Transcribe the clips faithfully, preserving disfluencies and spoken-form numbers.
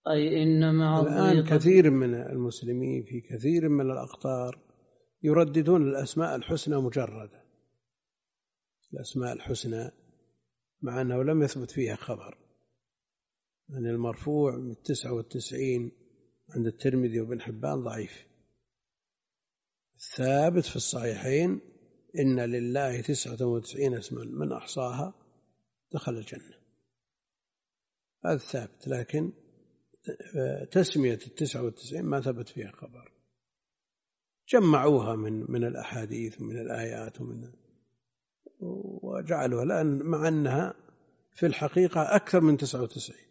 أي إن مع الآن كثير من المسلمين في كثير من الأقطار يرددون الأسماء الحسنى مجردة، الأسماء الحسنى، مع أنه لم يثبت فيها خبر. يعني المرفوع من التسعة والتسعين عند الترمذي وابن حبان ضعيف. الثابت في الصحيحين إن لله تسعة وتسعين اسما من أحصاها دخل الجنة، هذا ثابت. لكن تسمية التسعة والتسعين ما ثبت فيها خبر، جمعوها من من الأحاديث ومن الآيات ومن وجعلوها الآن، مع أنها في الحقيقة أكثر من تسعة وتسعين،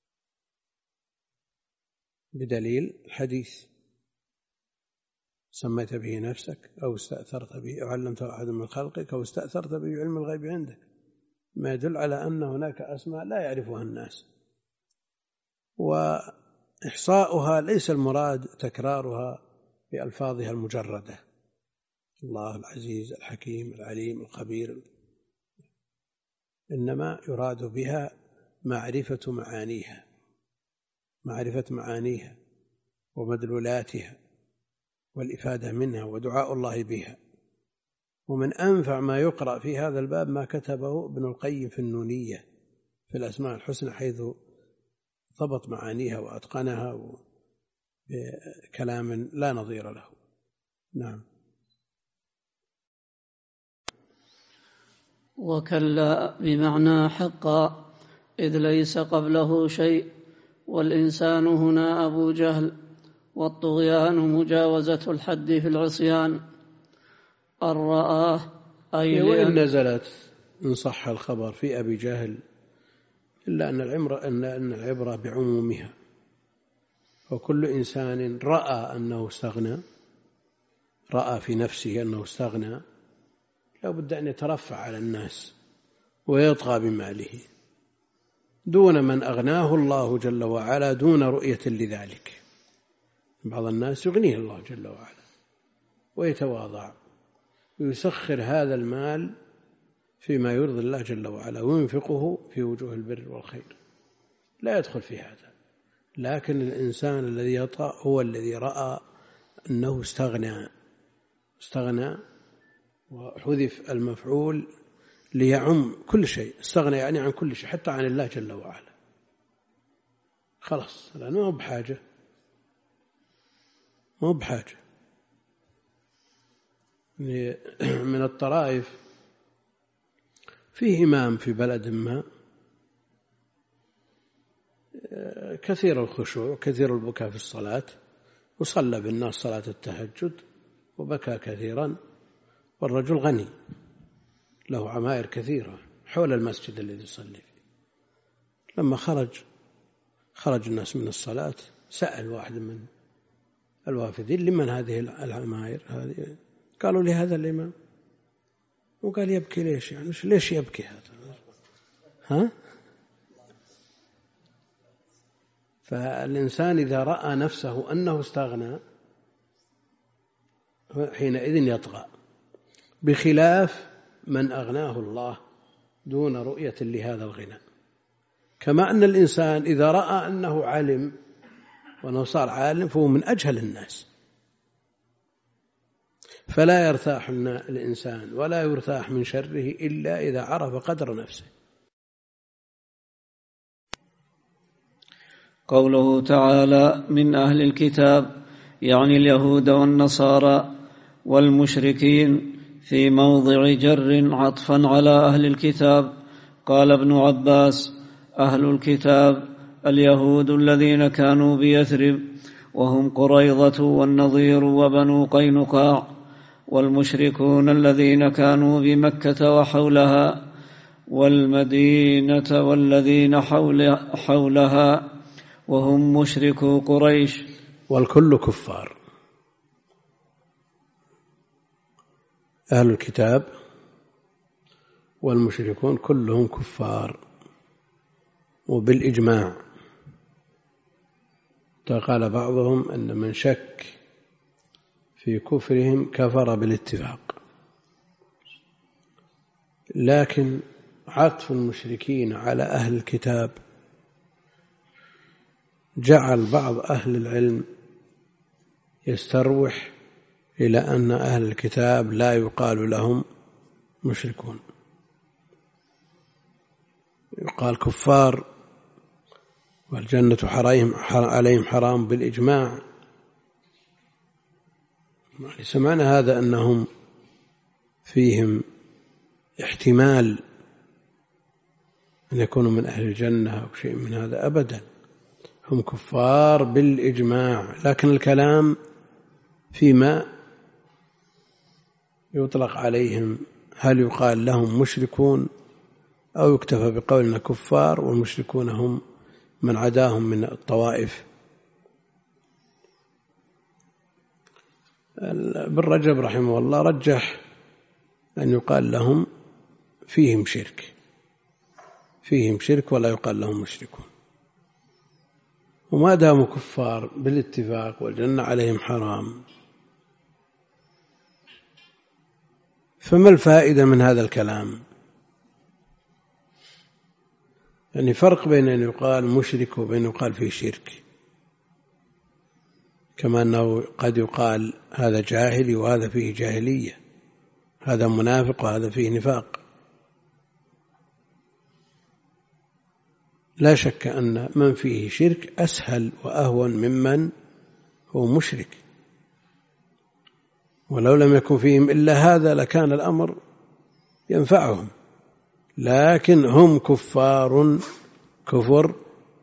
بدليل الحديث: سميت به نفسك أو استأثرت به أو علمته أحد من خلقك أو استأثرت به علم الغيب عندك، ما يدل على أن هناك أسماء لا يعرفها الناس، وإحصاؤها ليس المراد تكرارها بألفاظها المجردة: الله العزيز الحكيم العليم الخبير، إنما يراد بها معرفة معانيها، معرفة معانيها ومدلولاتها والإفادة منها ودعاء الله بها. ومن أنفع ما يقرأ في هذا الباب ما كتبه ابن القيم في النونية في الأسماء الحسنى، حيث ضبط معانيها وأتقنها بكلام لا نظير له. نعم. وكلا بمعنى حقا، إذ ليس قبله شيء، والإنسان هنا أبو جهل، والطغيان مجاوزة الحد في العصيان. الرآه أي وإن نزلت إن صح الخبر في أبي جهل، إلا أن العبرة أن العبرة بعمومها، وكل إنسان رأى أنه استغنى، رأى في نفسه أنه استغنى، لا بد أن يترفع على الناس ويطغى بماله دون من أغناه الله جل وعلا، دون رؤية لذلك. بعض الناس يغنيه الله جل وعلا ويتواضع ويسخر هذا المال فيما يرضي الله جل وعلا وينفقه في وجوه البر والخير، لا يدخل في هذا. لكن الإنسان الذي يطغى هو الذي رأى أنه استغنى استغنى وحذف المفعول ليعم كل شيء، استغنى يعني عن كل شيء حتى عن الله جل وعلا، خلاص لأنه ما هو بحاجة، ما هو بحاجة. من الطرائف فيه إمام في بلد ما كثير الخشوع كثير البكاء في الصلاة، وصلى بالناس صلاة التهجد وبكى كثيرا، والرجل غني له عمائر كثيرة حول المسجد الذي يصلي فيه. لما خرج خرج الناس من الصلاة سأل واحد من الوافدين: لمن هذه العمائر هذه؟ قالوا: لهذا الإمام. وقال: يبكي ليش؟ يعني ليش يبكي هذا؟ ها؟ فالإنسان إذا رأى نفسه أنه استغنى حينئذ يطغى، بخلاف من أغناه الله دون رؤية لهذا الغنى. كما أن الإنسان إذا رأى أنه علم وأنه صار عالم فهو من أجهل الناس، فلا يرتاح الإنسان ولا يرتاح من شره إلا إذا عرف قدر نفسه. قوله تعالى: من أهل الكتاب، يعني اليهود والنصارى والمشركين، في موضع جر عطفا على أهل الكتاب. قال ابن عباس: أهل الكتاب اليهود الذين كانوا بيثرب، وهم قريظة والنضير وبنو قينقاع، والمشركون الذين كانوا بمكة وحولها والمدينة والذين حول حولها، وهم مشركو قريش. والكل كفار. أهل الكتاب والمشركون كلهم كفار، وبالإجماع. قال بعضهم أن من شك في كفرهم كفر بالاتفاق. لكن عطف المشركين على أهل الكتاب جعل بعض أهل العلم يستروح إلى أن أهل الكتاب لا يقال لهم مشركون، يقال كفار والجنة عليهم حرام بالإجماع. سمعنا هذا أنهم فيهم احتمال أن يكونوا من أهل الجنة أو شيء من هذا، أبدا، هم كفار بالإجماع. لكن الكلام فيما يطلق عليهم، هل يقال لهم مشركون أو يكتفى بقولنا كفار، والمشركون هم من عداهم من الطوائف. ابن رجب رحمه الله رجح أن يقال لهم فيهم شرك، فيهم شرك ولا يقال لهم مشركون، وما داموا كفار بالاتفاق والجنة عليهم حرام، فما الفائدة من هذا الكلام؟ يعني فرق بين أن يقال مشرك وبين يقال فيه شرك، كما أنه قد يقال هذا جاهلي وهذا فيه جاهلية، هذا منافق وهذا فيه نفاق. لا شك أن من فيه شرك أسهل وأهون ممن هو مشرك، ولو لم يكن فيهم إلا هذا لكان الأمر ينفعهم، لكن هم كفار كفر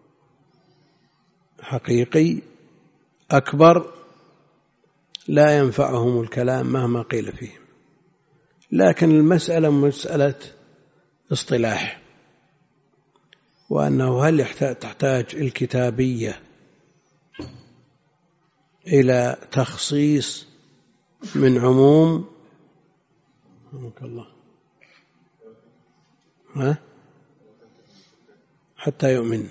حقيقي أكبر لا ينفعهم الكلام مهما قيل فيهم. لكن المسألة مسألة اصطلاح، وأنه هل تحتاج الكتابية إلى تخصيص من عموم الله ها حتى يؤمن؟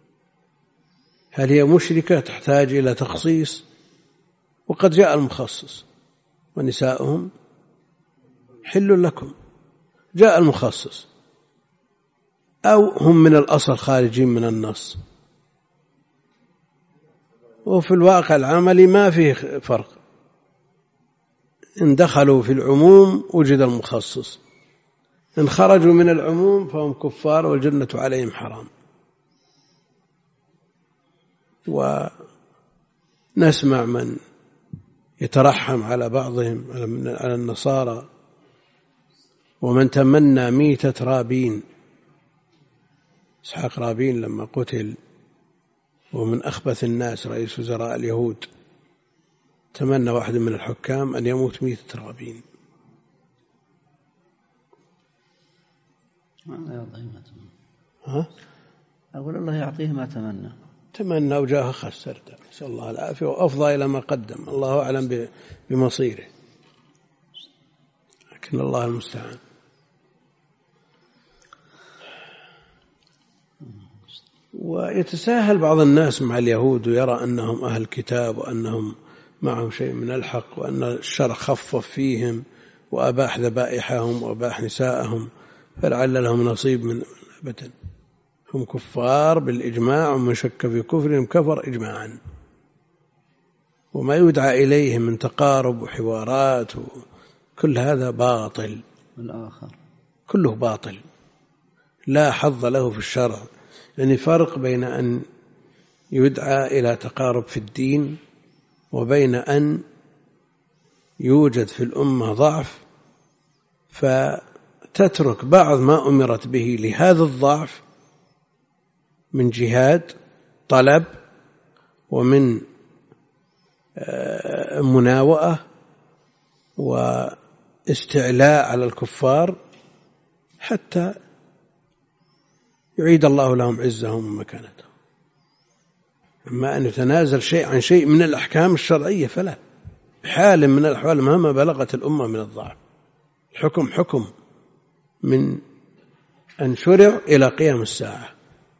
هل هي مشركة تحتاج إلى تخصيص؟ وقد جاء المخصص ونساؤهم حل لكم، جاء المخصص، أو هم من الأصل خارجين من النص. وفي الواقع العملي ما فيه فرق، إن دخلوا في العموم وجد المخصص، إن خرجوا من العموم فهم كفار والجنة عليهم حرام. ونسمع من يترحم على بعضهم على النصارى، ومن تمنى ميتة رابين، إسحاق رابين لما قتل ومن أخبث الناس رئيس وزراء اليهود، تمنى واحد من الحكام أن يموت ميتة رابين. ها؟ أقول الله يعطيه ما تمنى، تمنى وجاه خسر، نسأل الله العافية، وأفضى إلى ما قدم، الله أعلم بمصيره، لكن الله المستعان. ويتساهل بعض الناس مع اليهود ويرى أنهم أهل كتاب وأنهم معهم شيء من الحق، وأن الشرع خفف فيهم وأباح ذبائحهم وأباح نساءهم، فلعل لهم نصيب من أبدا. هم كفار بالإجماع، ومن شك في كفرهم كفر إجماعا. وما يدعى إليهم من تقارب وحوارات كل هذا باطل، الآخر كله باطل لا حظ له في الشرع. يعني فرق بين أن يدعى إلى تقارب في الدين وبين أن يوجد في الأمة ضعف فتترك بعض ما أمرت به لهذا الضعف من جهاد طلب ومن مناوئة واستعلاء على الكفار حتى يعيد الله لهم عزهم ومكانتهم. أما أن يتنازل شيء عن شيء من الأحكام الشرعية فلا، بحال من الأحوال مهما بلغت الأمة من الضعف. الحكم حكم من أن شرع إلى قيام الساعة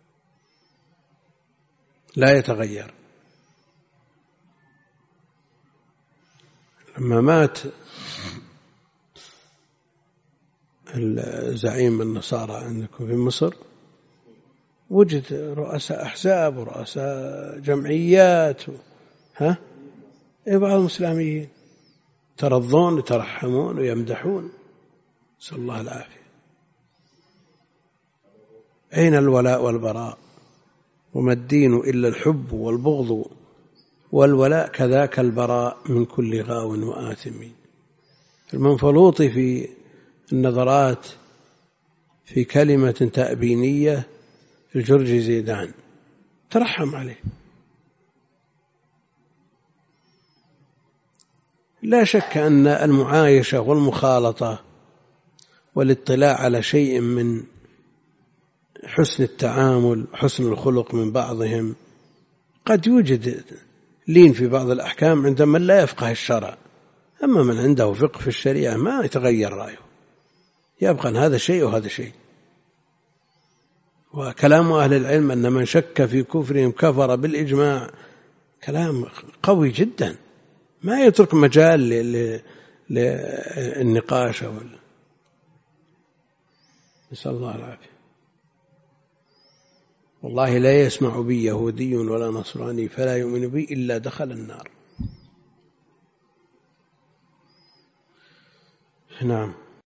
لا يتغير. لما مات الزعيم النصارى عندكم في مصر وجد رؤساء أحزاب ورؤساء جمعيات ها بعض الإسلاميين ترضون يترحمون ويمدحون، نسأل الله العافية. أين الولاء والبراء؟ وما الدين إلا الحب والبغض والولاء كذاك البراء من كل غاو وآثم. المنفلوطي في النظرات في كلمة تأبينية الجرجي زيدان ترحم عليه. لا شك أن المعايشة والمخالطة والاطلاع على شيء من حسن التعامل حسن الخلق من بعضهم قد يوجد لين في بعض الأحكام عند من لا يفقه الشرع، أما من عنده فقه في الشريعة ما يتغير رأيه، يبقى هذا شيء وهذا شيء. وكلام أهل العلم أن من شك في كفرهم كفر بالإجماع كلام قوي جدا، ما يترك مجال للنقاش. نسأل الله العافية. والله لا يسمع بي يهودي ولا نصراني فلا يؤمن بي إلا دخل النار. نعم.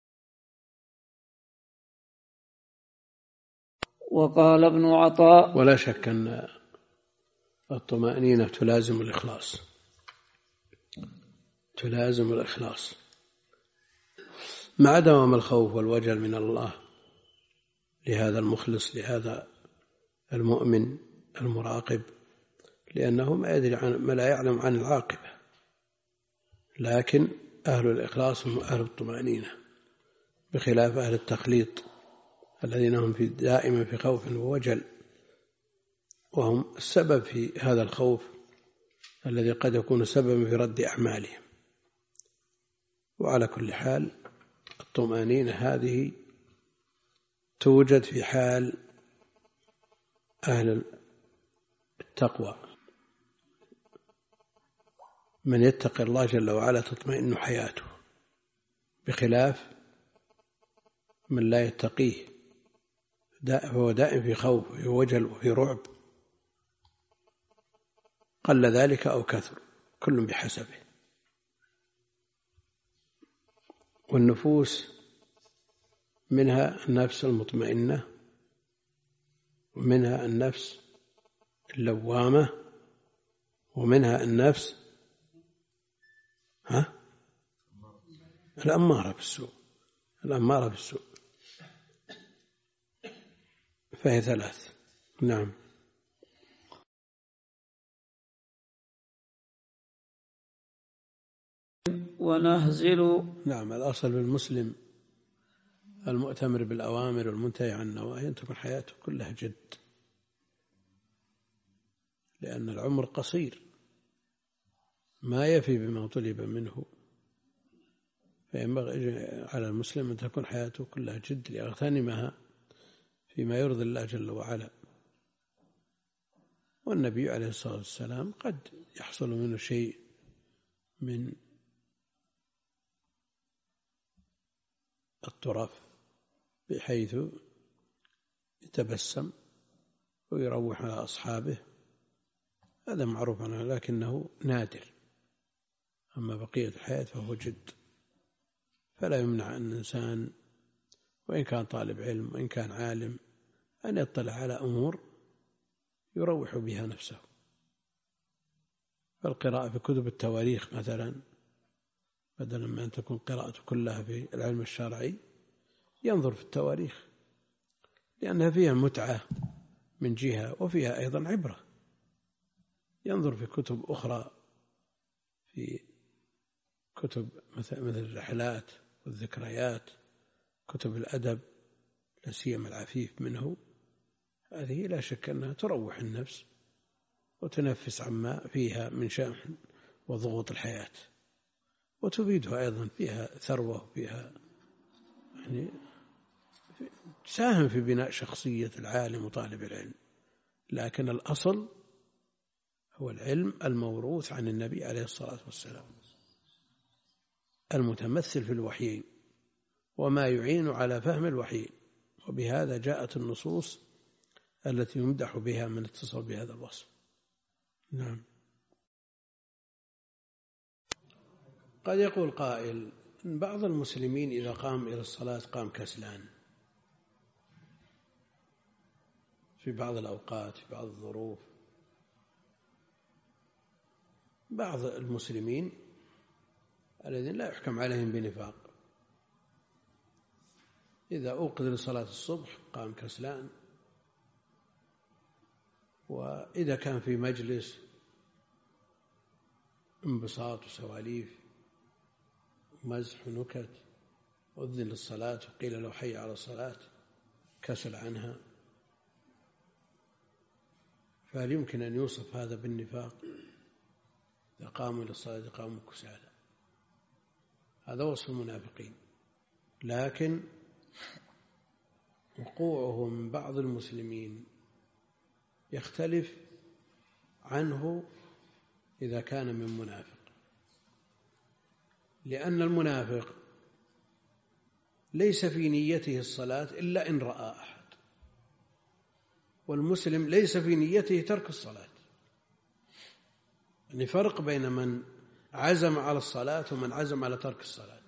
وقال ابن عطاء: ولا شك أن الطمأنينة تلازم الإخلاص، تلازم الإخلاص مع دوام الخوف والوجل من الله لهذا المخلص، لهذا المؤمن المراقب، لأنه ما يدري عن ما لا يعلم عن العاقبة. لكن أهل الإخلاص هم أهل الطمأنينة، بخلاف أهل التخليط الذين هم في دائما في خوف ووجل، وهم السبب في هذا الخوف الذي قد يكون سببا في رد أعمالهم. وعلى كل حال الطمأنينة هذه توجد في حال أهل التقوى، من يتقي الله جل وعلا تطمئن حياته، بخلاف من لا يتقيه فهو دائم في خوف وفي وجل وفي رعب، قل ذلك أو كثر كل بحسبه. والنفوس منها النفس المطمئنة، ومنها النفس اللوامة، ومنها النفس ها الأمارة بالسوء، الأمارة بالسوء، فهي ثلاث. نعم. ونهزل. نعم. الأصل بالمسلم المؤتمر بالأوامر والمنتهي عن النواهي أن تكون حياته كلها جد، لأن العمر قصير ما يفي بما طلب منه، فينبغي على المسلم أن تكون حياته كلها جد ليغتنمها فيما يرضي الله جل وعلا. والنبي عليه الصلاة والسلام قد يحصل منه شيء من الطرف بحيث يتبسم ويروح على أصحابه، هذا معروف عنه، لكنه نادر. أما بقية الحياة فهو جد، فلا يمنع أن الإنسان وإن كان طالب علم وإن كان عالم أن يطلع على أمور يروح بها نفسه. فالقراءة في كتب التواريخ مثلا بدلا من أن تكون قراءته كلها في العلم الشرعي ينظر في التواريخ، لأنها فيها متعة من جهة وفيها أيضا عبرة. ينظر في كتب أخرى، في كتب مثل الرحلات والذكريات، كتب الأدب لا سيما العفيف منه، هذه لا شك أنها تروح النفس وتنفس عما فيها من شأن وضغوط الحياة، وتفيدها أيضا، فيها ثروة وفيها يعني تساهم في بناء شخصية العالم وطالب العلم. لكن الأصل هو العلم الموروث عن النبي عليه الصلاة والسلام، المتمثل في الوحيين وما يعين على فهم الوحيين. وبهذا جاءت النصوص التي يمدح بها من اتصل بهذا الوصف. نعم. قد يقول قائل إن بعض المسلمين إذا قام إلى الصلاة قام كسلان في بعض الأوقات، في بعض الظروف. بعض المسلمين الذين لا يحكم عليهم بنفاق إذا أوقظ لصلاة الصبح قام كسلان، وإذا كان في مجلس انبساط وسواليف مزح ونكت أذن للصلاة وقيل له حي على الصلاة كسل عنها، فهل يمكن أن يوصف هذا بالنفاق؟ إذا قاموا للصلاة قاموا كسالى، هذا وصف المنافقين. لكن وقوعه من بعض المسلمين يختلف عنه إذا كان من منافق، لأن المنافق ليس في نيته الصلاة إلا إن رأى أحد، والمسلم ليس في نيته ترك الصلاة. يعني فرق بين من عزم على الصلاة ومن عزم على ترك الصلاة.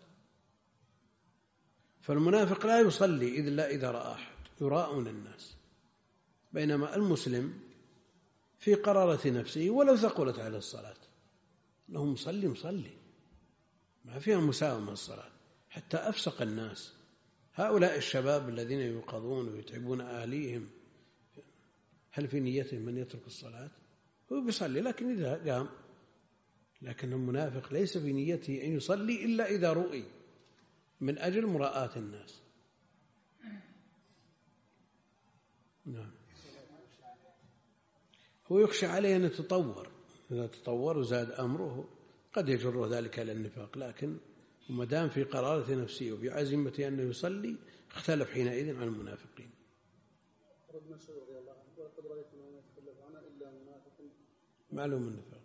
فالمنافق لا يصلي إلا إذا رأى أحد، يراءون الناس، بينما المسلم في قرارة نفسه ولو ثقلت على الصلاة أنه مصلي مصلي، ما فيها مساومة الصلاة. حتى أفسق الناس هؤلاء الشباب الذين يوقظون ويتعبون أهليهم، هل في نيتهم من يترك الصلاة؟ هو بيصلي لكن إذا قام. لكن المنافق ليس في نيته أن يصلي إلا إذا رؤي من أجل مراءاة الناس. نعم. هو يخشى عليه أن يتطور، إذا تطور وزاد أمره قد يجر ذلك إلى النفاق، لكن وما دام في قرارة نفسه وفي عزيمة أنه يصلي اختلف حينئذ عن المنافقين. معلوم النفاق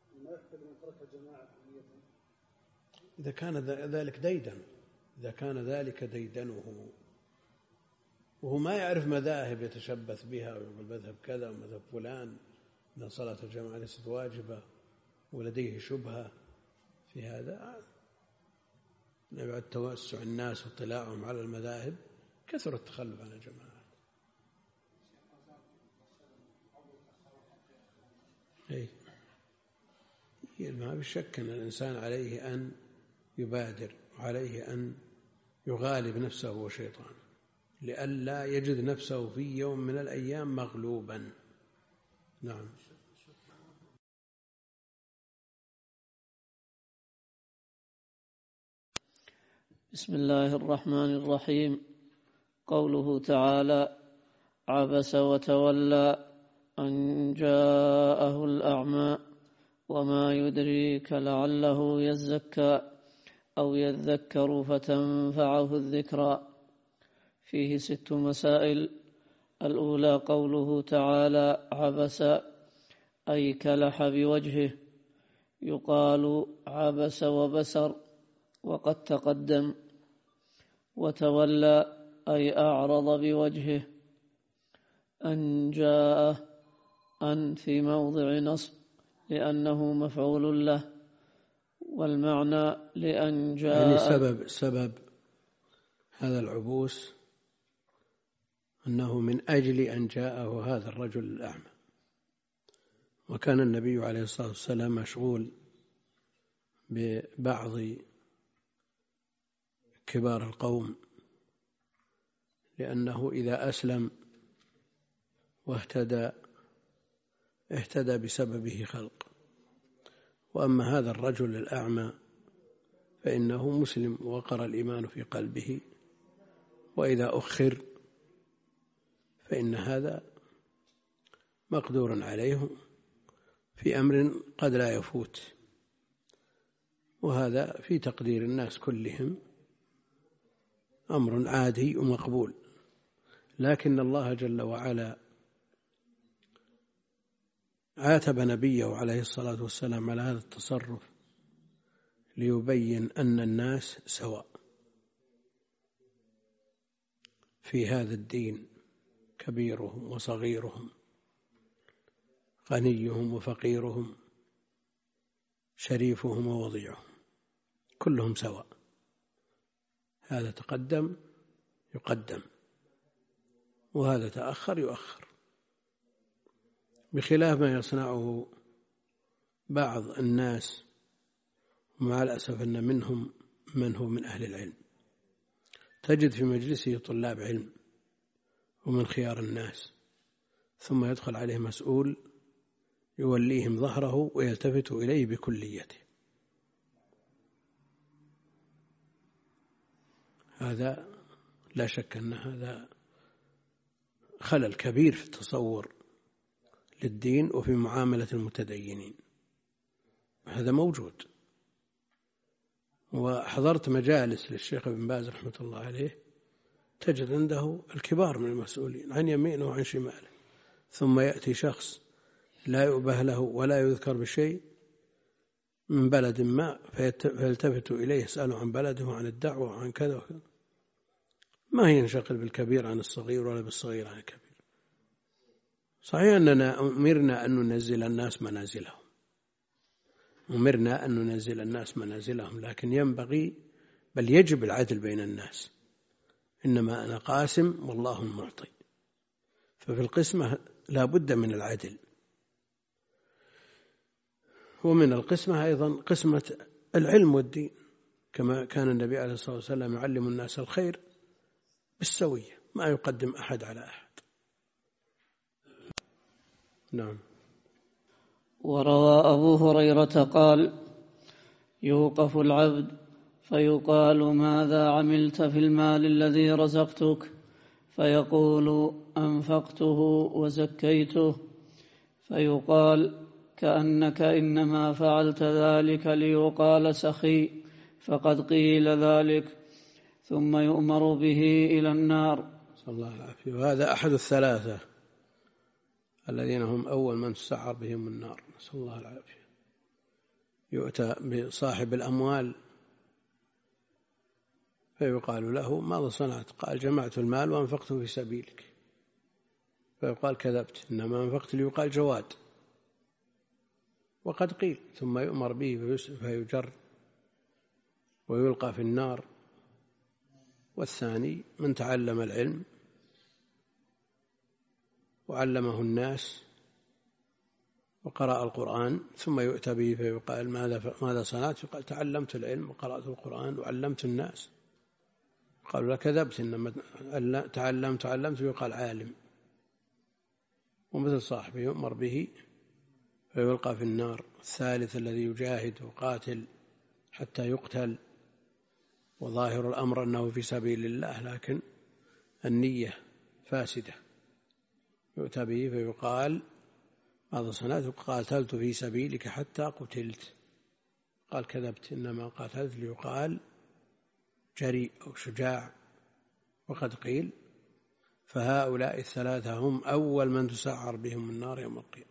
إذا كان ذلك ديدن، إذا كان ذلك ديدنه وهو ما يعرف مذاهب يتشبث بها، ويقول مذهب كذا ومذهب فلان أن صلاة الجماعة ليست واجبة ولديه شبهة في هذا، بعد توسع الناس واطلاعهم على المذاهب كثر التخلف عن الجماعات. أي ما بشك أن الإنسان عليه أن يبادر، وعليه أن يغالب نفسه وشيطانه لئلا يجد نفسه في يوم من الأيام مغلوبا. نعم. بسم الله الرحمن الرحيم. قوله تعالى: عبس وتولى أن جاءه الأعمى وما يدريك لعله يزكى أو يذكر فتنفعه الذكرى. فيه ست مسائل. الأولى قوله تعالى: عبس أي كلح بوجهه، يقال عبس وبسر وقد تقدم. وتولى أي أعرض بوجهه. أن جاءه أن في موضع نصب لأنه مفعول له، والمعنى لأن جاء يعني سبب سبب هذا العبوس أنه من أجل أن جاءه هذا الرجل الأعمى، وكان النبي عليه الصلاة والسلام مشغول ببعض كبار القوم، لأنه إذا أسلم واهتدى اهتدى بسببه خلق، وأما هذا الرجل الأعمى فإنه مسلم وقر الإيمان في قلبه، وإذا أخر فإن هذا مقدور عليه في أمر قد لا يفوت، وهذا في تقدير الناس كلهم أمر عادي ومقبول. لكن الله جل وعلا عاتب نبيه عليه الصلاة والسلام على هذا التصرف ليبين أن الناس سواء في هذا الدين كبيرهم وصغيرهم، غنيهم وفقيرهم، شريفهم ووضيعهم، كلهم سواء. هذا تقدم يقدم، وهذا تأخر يؤخر، بخلاف ما يصنعه بعض الناس. ومع الأسف أن منهم من هو من أهل العلم، تجد في مجلسه طلاب علم ومن خيار الناس، ثم يدخل عليه مسؤول يوليهم ظهره ويلتفت إليه بكليته. هذا لا شك أن هذا خلل كبير في التصور للدين وفي معاملة المتدينين، هذا موجود. وحضرت مجالس للشيخ ابن باز رحمة الله عليه، تجد عنده الكبار من المسؤولين عن يمينه وعن شماله، ثم يأتي شخص لا يؤبه له ولا يذكر بشيء من بلد ما، فيلتفت إليه يسأله عن بلده وعن الدعوة وعن كذا وكذا، ما هي ينشغل بالكبير عن الصغير ولا بالصغير عن الكبير. صحيح أننا أمرنا أن ننزل الناس منازلهم، أمرنا أن ننزل الناس منازلهم، لكن ينبغي بل يجب العدل بين الناس. إنما أنا قاسم والله المعطي، ففي القسمة لا بد من العدل. ومن القسمة أيضا قسمة العلم والدين، كما كان النبي عليه الصلاة والسلام يعلم الناس الخير بالسوية، ما يقدم أحد على أحد. نعم. وروى أبو هريرة قال: يوقف العبد فيقال: ماذا عملت في المال الذي رزقتك؟ فيقول: أنفقته وزكيته. فيقال: كأنك إنما فعلت ذلك ليقال سخي، فقد قيل ذلك. ثم يؤمر به إلى النار. صلى الله العافية. وهذا أحد الثلاثة الذين هم أول من تسعر بهم النار، نسأل الله العافية. يؤتى بصاحب الأموال فيقال له: ماذا صنعت؟ قال: جمعت المال وأنفقته في سبيلك. فيقال: كذبت، إنما أنفقت ليقال جواد، وقد قيل. ثم يؤمر به فيجر ويلقى في النار. والثاني من تعلم العلم وعلمه الناس وقرأ القرآن، ثم يؤتى به فيقال: ماذا ماذا صنعت؟ يقال: تعلمت العلم وقرأت القرآن وعلمت الناس. قالوا: لا، كذبت، إنما تعلمت تعلمت يقال عالم. ومثل صاحبه يؤمر به فيلقى في النار. الثالث الذي يجاهد وقاتل حتى يقتل، وظاهر الأمر أنه في سبيل الله، لكن النية فاسدة، يؤتى به فيقال: ماذا صنعت؟ قاتلت في سبيلك حتى قتلت. قال: كذبت، إنما قاتلت ليقال جريء أو شجاع، وقد قيل. فهؤلاء الثلاثة هم أول من تسعر بهم النار يوم القيامة.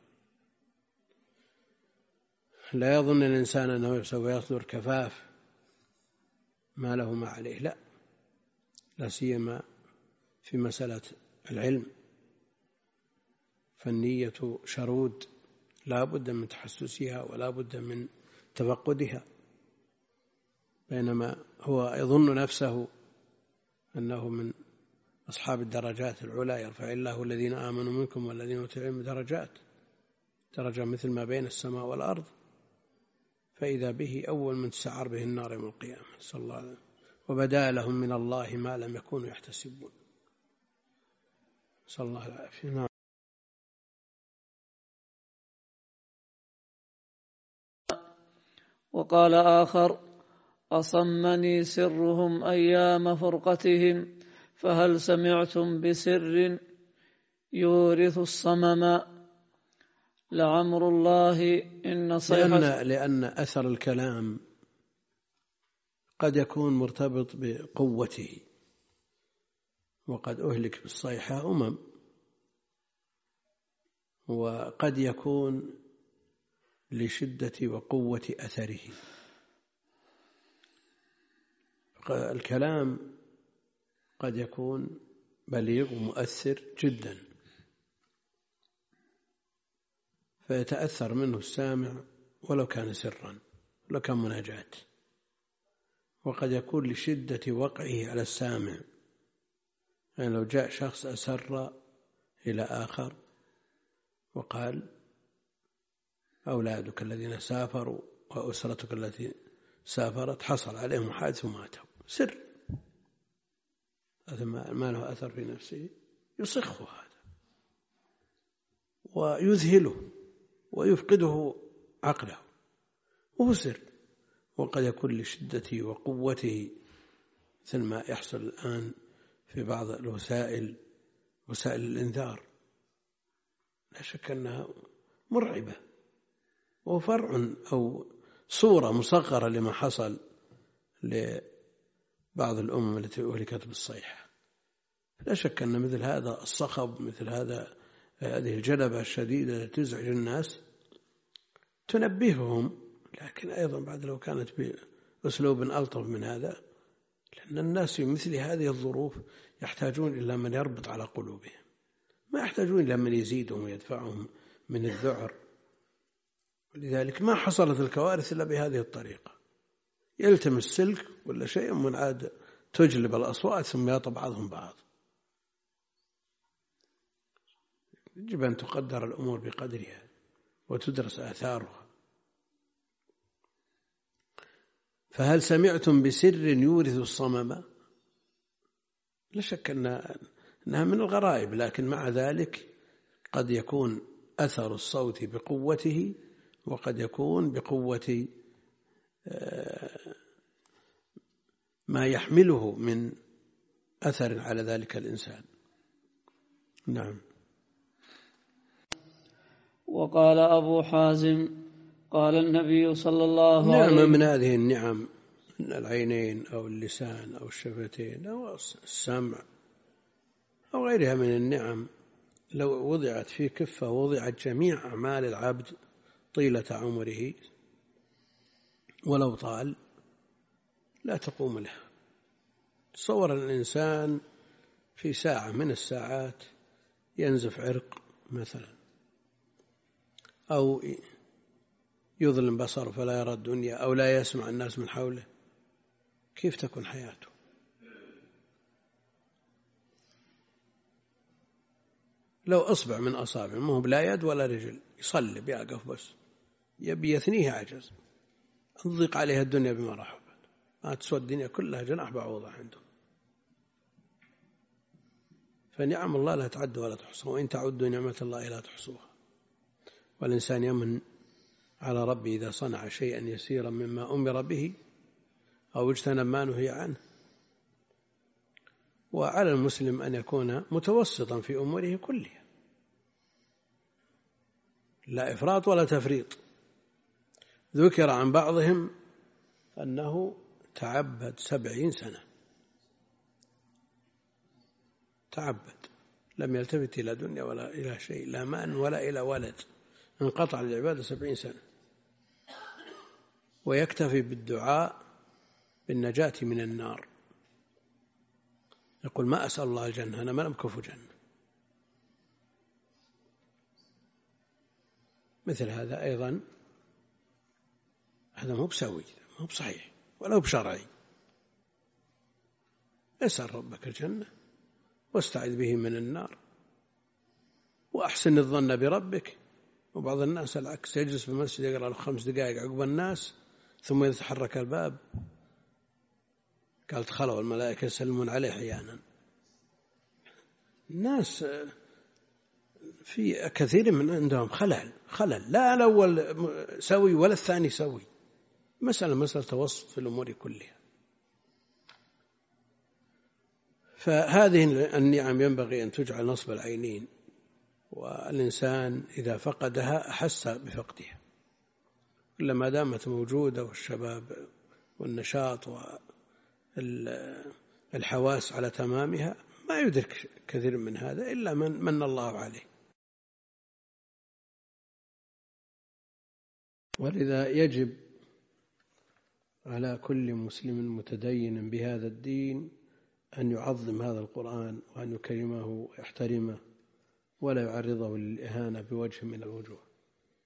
لا يظن الإنسان أنه سوف يصدر كفاف ما له ما عليه، لا، لا سيما في مسألة العلم، فالنية شرود، لا بد من تحسسها ولا بد من تفقدها. بينما هو يظن نفسه أنه من أصحاب الدرجات العلى، يرفع الله الذين آمنوا منكم والذين أوتوا العلم درجات، درجة مثل ما بين السماء والأرض، فإذا به أول من تسعر به النار يوم القيامة، صلى الله عليه وسلم. وبدا لهم من الله ما لم يكونوا يحتسبون، صلى الله العافية. نعم. وقال آخر: أصمني سرهم أيام فرقتهم، فهل سمعتم بسر يورث الصمم؟ لعمر الله إن صيحة. لأن, لأن أثر الكلام قد يكون مرتبط بقوته، وقد أهلك بالصيحة أمم، وقد يكون لشدة وقوة أثره. الكلام قد يكون بليغ ومؤثر جدا، فيتأثر منه السامع ولو كان سرا، ولو كان مناجاة. وقد يكون لشدة وقعه على السامع، يعني لو جاء شخص أسر إلى آخر وقال أولادك الذين سافروا وأسرتك التي سافرت حصل عليهم حادث وماتوا، سر، هذا ما له أثر في نفسه، يصخ هذا ويذهله ويفقده عقله، وهو سر. وقد يكون لشدته وقوته، مثل ما يحصل الآن في بعض الوسائل، وسائل الإنذار، لا شك أنها مرعبة وفرع أو صورة مصغرة لما حصل لبعض الأمم التي أهلكت بالصيحة. لا شك أن مثل هذا الصخب، مثل هذا هذه الجلبة الشديدة التي تزعج الناس تنبههم، لكن أيضا بعد لو كانت بأسلوب ألطف من هذا، لأن الناس في مثل هذه الظروف يحتاجون إلى من يربط على قلوبهم، ما يحتاجون إلى من يزيدهم ويدفعهم من الذعر. ولذلك ما حصلت الكوارث إلا بهذه الطريقة، يلتمس سلك ولا شيء من عاد تجلب الأصوات ثم يطأ بعضهم بعض. يجب أن تقدر الأمور بقدرها وتدرس آثارها. فهل سمعتم بسر يورث الصمم؟ لا شك أنها من الغرائب، لكن مع ذلك قد يكون أثر الصوت بقوته، وقد يكون بقوة ما يحمله من أثر على ذلك الإنسان. نعم. وقال أبو حازم قال النبي صلى الله عليه وسلم: نعم، من هذه النعم العينين أو اللسان أو الشفتين أو السمع أو غيرها من النعم، لو وضعت في كفة وضعت جميع أعمال العبد طيلة عمره ولو طال لا تقوم له. تصور الإنسان في ساعة من الساعات ينزف عرق مثلا، أو يظلم بصر فلا يرى الدنيا، أو لا يسمع الناس من حوله، كيف تكون حياته؟ لو أصبع من أصابع، ما هو بلا يد ولا رجل، يصلب يقف بس يبي يثنيه عجز، تضيق عليها الدنيا بما رحبت، ما تسوى الدنيا كلها جناح بعوضة عنده. فنعم الله لا تعد ولا تحصى، وإن تعدوا نعمة الله لا تحصوها. والإنسان يمن على ربه إذا صنع شيئا يسيرا مما أمر به أو اجتنب ما نهي عنه. وعلى المسلم أن يكون متوسطا في أموره كلها، لا إفراط ولا تفريط. ذكر عن بعضهم أنه تعبد سبعين سنة، تعبد، لم يلتفت إلى دنيا ولا إلى شيء، لا مال ولا إلى ولد، انقطع العبادة سبعين سنة، ويكتفي بالدعاء بالنجاة من النار. يقول: ما أسأل الله الجنة، أنا ما لم كف جنة. مثل هذا أيضا هذا مو بسوي، مو بصحيح ولا هو بشرعي. اسأل ربك الجنة واستعذ به من النار وأحسن الظن بربك. وبعض الناس العكس، يجلس في المسجد يقرأ له خمس دقائق عقب الناس ثم يتحرك الباب، قالت خلوا الملائكة يسلمون عليه أحيانا. الناس في كثير من عندهم خلل خلل لا الأول سوي ولا الثاني سوي، مسألة مسألة توسط في الأمور كلها. فهذه النعم ينبغي أن تجعل نصب العينين، والإنسان إذا فقدها أحس بفقدها، إلا ما دامت موجودة والشباب والنشاط والحواس على تمامها ما يدرك كثير من هذا إلا من من الله عليه. ولذا يجب على كل مسلم متدين بهذا الدين أن يعظم هذا القرآن وأن يكرمه ويحترمه ولا يعرضه للإهانة بوجه من الوجوه.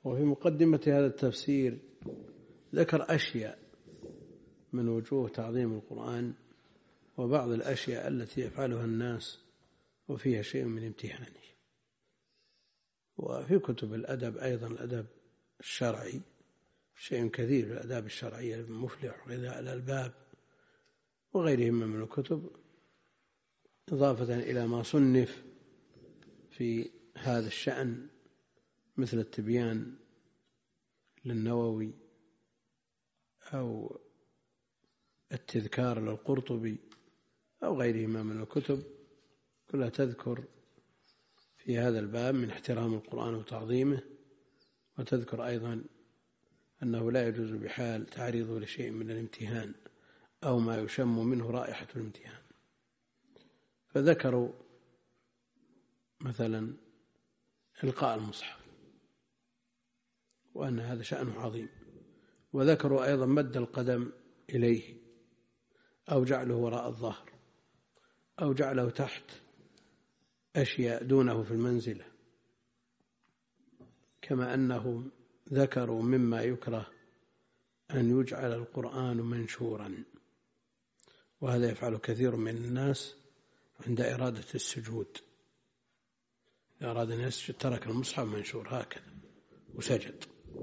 وفي مقدمة هذا التفسير ذكر أشياء من وجوه تعظيم القرآن وبعض الأشياء التي يفعلها الناس وفيها شيء من امتهانه. وفي كتب الأدب أيضا الأدب الشرعي شيء كثير، الآداب الشرعية المفلح وغذاء الألباب وغيرهما من الكتب، إضافة إلى ما صنف في هذا الشأن مثل التبيان للنووي أو التذكار للقرطبي أو غيرهما من الكتب، كلها تذكر في هذا الباب من احترام القرآن وتعظيمه، وتذكر أيضا أنه لا يجوز بحال تعريضه لشيء من الامتهان أو ما يشم منه رائحة الامتهان. فذكروا مثلا إلقاء المصحف وأن هذا شأنه عظيم، وذكروا أيضا مد القدم إليه أو جعله وراء الظهر أو جعله تحت أشياء دونه في المنزلة، كما أنهم ذكروا مما يكره أن يجعل القرآن منشورا، وهذا يفعل كثير من الناس عند إرادة السجود، إذا أراد أن يسجد ترك المصحف منشور هكذا وسجد.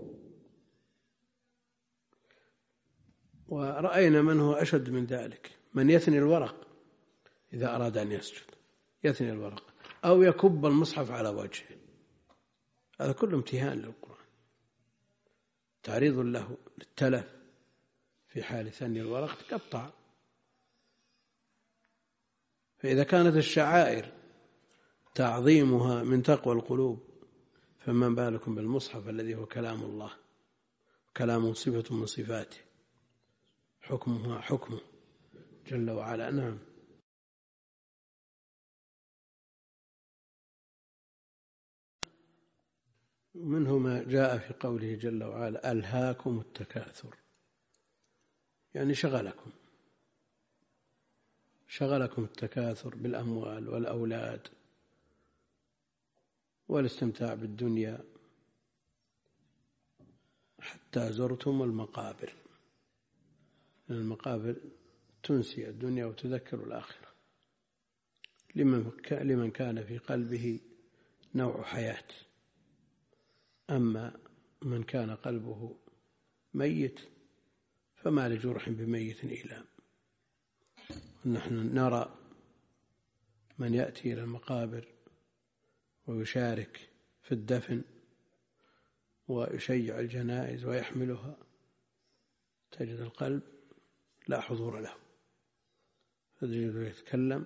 ورأينا من هو أشد من ذلك، من يثني الورق إذا أراد أن يسجد، يثني الورق أو يكب المصحف على وجهه، هذا كله امتهان للقرآن، تعريض له للتلف في حال ثني الورق تقطع. فإذا كانت الشعائر تعظيمها من تقوى القلوب، فمن بالكم بالمصحف الذي هو كلام الله، كلامه صفة من صفاته، حكمها حكمه جل وعلا. نعم. منه ما جاء في قوله جل وعلا ألهاكم التكاثر، يعني شغلكم شغلكم التكاثر بالأموال والأولاد والاستمتاع بالدنيا حتى زرتم المقابر. المقابر تنسي الدنيا وتذكر الآخرة لمن كان في قلبه نوع حياة. أما من كان قلبه ميت فما لجرح بميت إيلام. نحن نرى من يأتي إلى المقابر ويشارك في الدفن ويشيع الجنائز ويحملها، تجد القلب لا حضور له، تجده يتكلم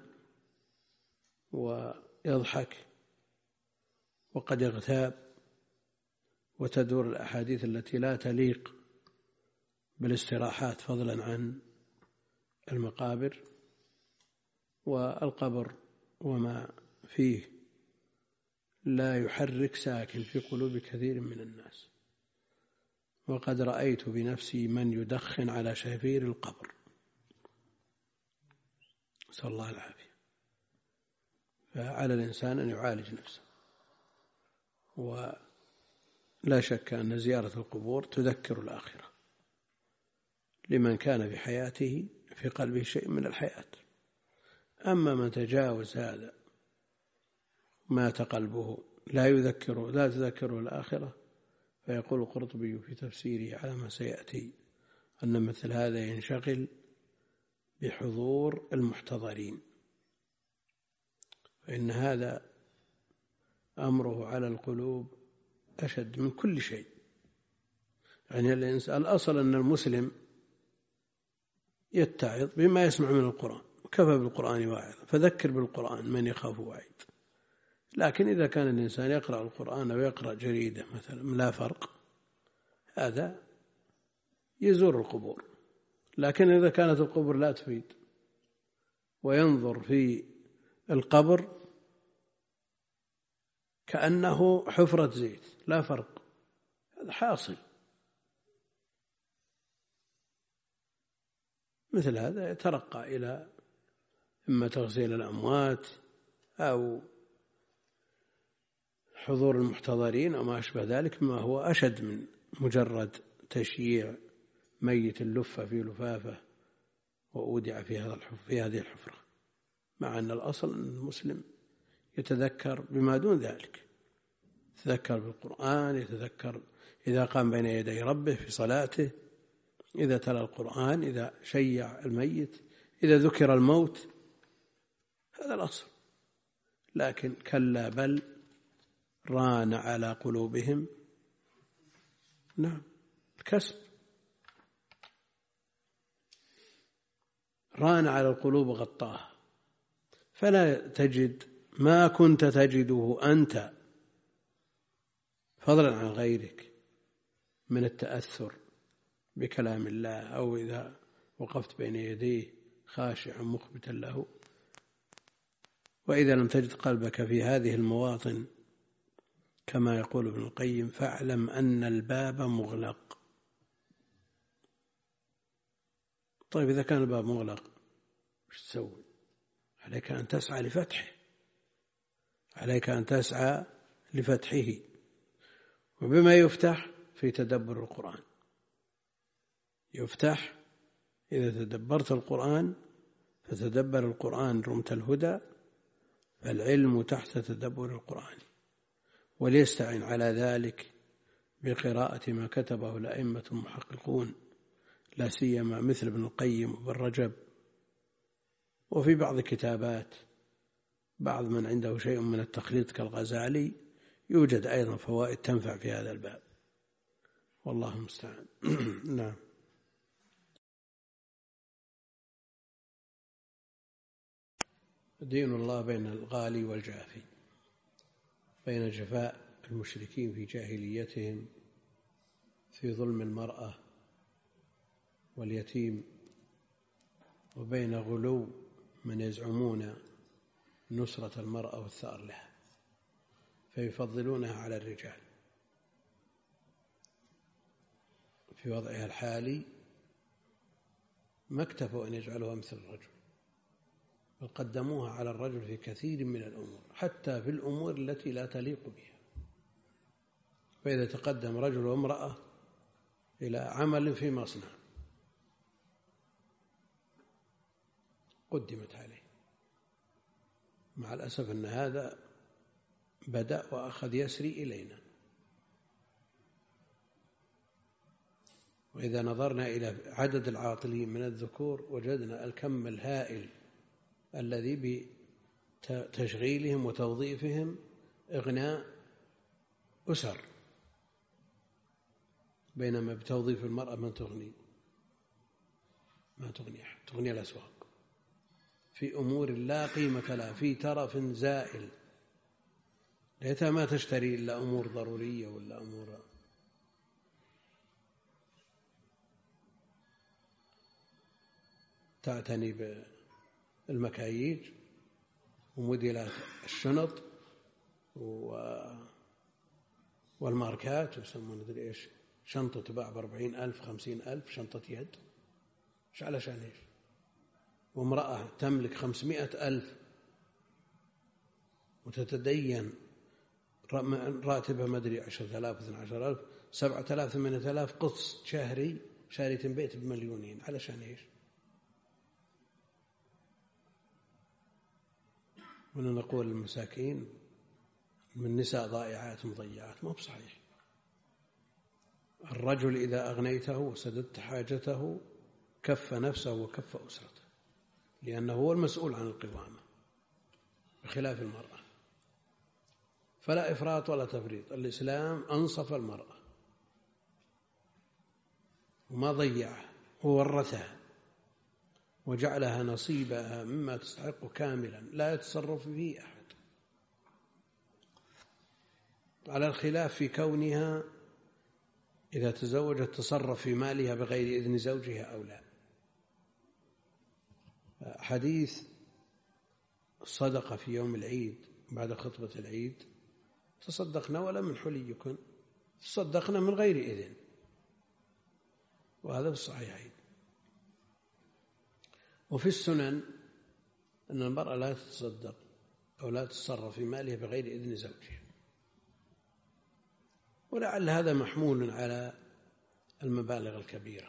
ويضحك وقد يغتاب، وتدور الأحاديث التي لا تليق بالاستراحات فضلا عن المقابر. والقبر وما فيه لا يحرك ساكن في قلوب كثير من الناس، وقد رأيت بنفسي من يدخن على شفير القبر، نسأل الله العافية. فعلى الإنسان أن يعالج نفسه، ولا شك أن زيارة القبور تذكر الآخرة لمن كان في حياته في قلبه شيء من الحياة. أما من تجاوز هذا مات قلبه لا يذكره لا تذكره الآخرة، فيقول القرطبي في تفسيره على ما سيأتي أن مثل هذا ينشغل بحضور المحتضرين، فإن هذا أمره على القلوب أشد من كل شيء. يعني الأصل أن المسلم يتعظ بما يسمع من القرآن، وكفى بالقرآن واعظا فذكر بالقرآن من يخاف وعيد. لكن إذا كان الإنسان يقرأ القرآن أو يقرأ جريدة مثلا لا فرق، هذا يزور القبور. لكن إذا كانت القبور لا تفيد وينظر في القبر كأنه حفرة زيت لا فرق، هذا حاصل. مثل هذا يترقى إلى إما تغسيل الأموات أو حضور المحتضرين أو ما أشبه ذلك ما هو أشد من مجرد تشييع ميت اللفة في لفافة وأودع في هذا في هذه الحفرة، مع أن الأصل أن المسلم يتذكر بما دون ذلك، يتذكر بالقرآن، يتذكر إذا قام بين يدي ربه في صلاته، إذا تلا القرآن، إذا شيع الميت، إذا ذكر الموت، هذا الأصل. لكن كلا بل ران على قلوبهم نعم الكسب، ران على القلوب غطاها، فلا تجد ما كنت تجده أنت فضلا عن غيرك من التأثر بكلام الله، أو إذا وقفت بين يديه خاشعا مخبتا له. وإذا لم تجد قلبك في هذه المواطن كما يقول ابن القيم فاعلم أن الباب مغلق. طيب إذا كان الباب مغلق وش تسوي؟ عليك أن تسعى لفتحه، عليك أن تسعى لفتحه. وبما يفتح في تدبر القرآن، يفتح إذا تدبرت القرآن، فتدبر القرآن رمت الهدى، فالعلم تحت تدبر القرآن. وليستعن على ذلك بقراءة ما كتبه الأئمة المحققون، لا سيما مثل ابن القيم وابن رجب، وفي بعض كتابات بعض من عنده شيء من التخليط كالغزالي يوجد أيضا فوائد تنفع في هذا الباب، والله المستعان. نعم. دين الله بين الغالي والجافي، بين جفاء المشركين في جاهليتهم في ظلم المرأة واليتيم، وبين غلو من يزعمون نصرة المرأة والثأر لها فيفضلونها على الرجال في وضعها الحالي، ما اكتفوا أن يجعلوها مثل الرجل، بل قدموها على الرجل في كثير من الأمور، حتى في الأمور التي لا تليق بها. فإذا تقدم رجل وامرأة إلى عمل في مصنع قدمت عليه، مع الأسف أن هذا بدأ وأخذ يسري إلينا. وإذا نظرنا إلى عدد العاطلين من الذكور وجدنا الكم الهائل الذي بتشغيلهم وتوظيفهم إغناء أسر، بينما بتوظيف المرأة من تغني ما تغني أحد، تغني الأسواق في أمور لا قيمة لها، في ترف زائل، ليتها ما تشتري إلا أمور ضرورية ولا أمور تعتني بالمكاييج وموديلات الشنط والماركات، ويسمون ندري إيش، شنطة تباع بأربعين ألف خمسين ألف، شنطة يد، إيش علشان إيش؟ وامرأة تملك خمسمائة ألف وتتدين راتبها ما أدري عشرة آلاف اثنا عشر ألف، سبعة آلاف ثمانية آلاف قسط شهري، شارية بيت بمليونين، علشان إيش؟ ونقول المساكين من نساء ضائعات مضيعات، ما هو بصحيح. الرجل إذا أغنيته وسددت حاجته كف نفسه وكف أسرته، لأنه هو المسؤول عن القوامة بخلاف المرأة. فلا إفراط ولا تفريط، الإسلام أنصف المرأة وما ضيعها وورثها وجعلها نصيبها مما تستحق كاملا لا يتصرف فيه أحد، على الخلاف في كونها إذا تزوجت تصرف في مالها بغير إذن زوجها أو لا. حديث الصدقة في يوم العيد بعد خطبة العيد، تصدقنا ولا من حليكن، تصدقنا من غير إذن، وهذا في الصحيحين. وفي السنن أن المرأة لا تتصدق أو لا تتصرف في مالها بغير إذن زوجها، ولعل هذا محمول على المبالغ الكبيرة،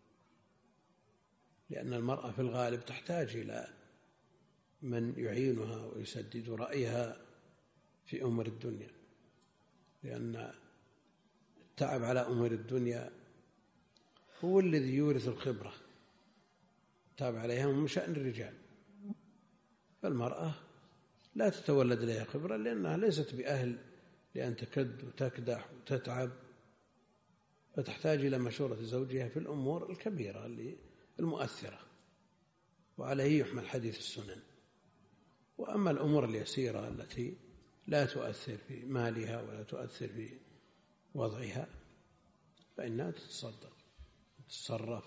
لأن المرأة في الغالب تحتاج إلى من يعينها ويسدد رأيها في أمور الدنيا، لأن التعب على أمور الدنيا هو الذي يورث الخبرة، التعب عليها من شأن الرجال. فالمرأة لا تتولد لها خبرة لأنها ليست بأهل لأن تكد وتكدح وتتعب، فتحتاج إلى مشورة زوجها في الأمور الكبيرة المؤثرة، وعليه يحمل حديث السنن. وأما الأمور اليسيرة التي لا تؤثر في مالها ولا تؤثر في وضعها فإنها تتصدق وتتصرف،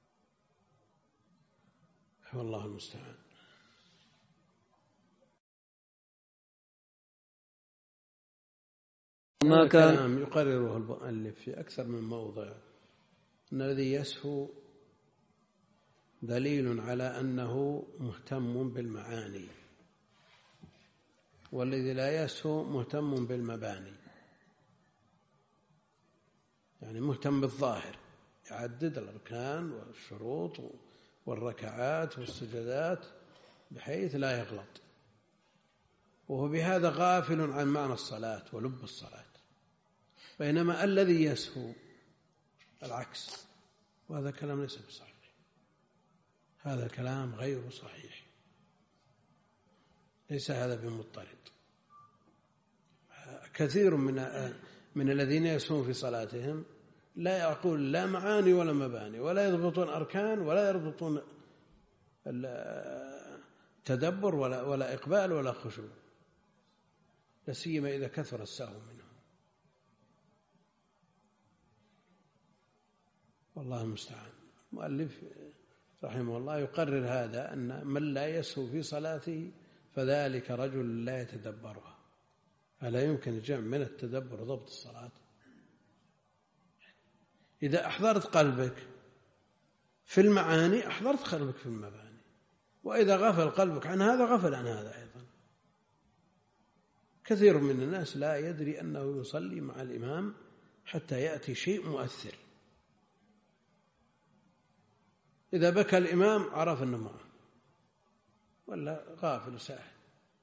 والله المستعان. ما كان يقرره المؤلف في أكثر من موضع أن الذي يسهو دليل على أنه مهتم بالمعاني، والذي لا يسهو مهتم بالمباني، يعني مهتم بالظاهر، يعدد الأركان والشروط والركعات والسجدات بحيث لا يغلط، وهو بهذا غافل عن معنى الصلاة ولب الصلاة. بينما الذي يسهو العكس، وهذا كلام ليس بصحيح، هذا كلام غير صحيح، ليس هذا بمضطرد. كثير من من الذين يسهون في صلاتهم لا يعقول لا معاني ولا مباني، ولا يضبطون أركان، ولا يضبطون التدبر ولا ولا إقبال ولا خشوع، لا سيما إذا كثر السهو منهم. والله المستعان. المؤلف رحمه الله يقرر هذا، أن من لا يسهو في صلاته فذلك رجل لا يتدبرها. ألا يمكن الجمع من التدبر وضبط الصلاة؟ إذا أحضرت قلبك في المعاني أحضرت قلبك في المباني، وإذا غفل قلبك عن هذا غفل عن هذا أيضا. كثير من الناس لا يدري أنه يصلي مع الإمام حتى يأتي شيء مؤثر، إذا بكى الإمام عرف أنه معه، ولا غافل ساهل.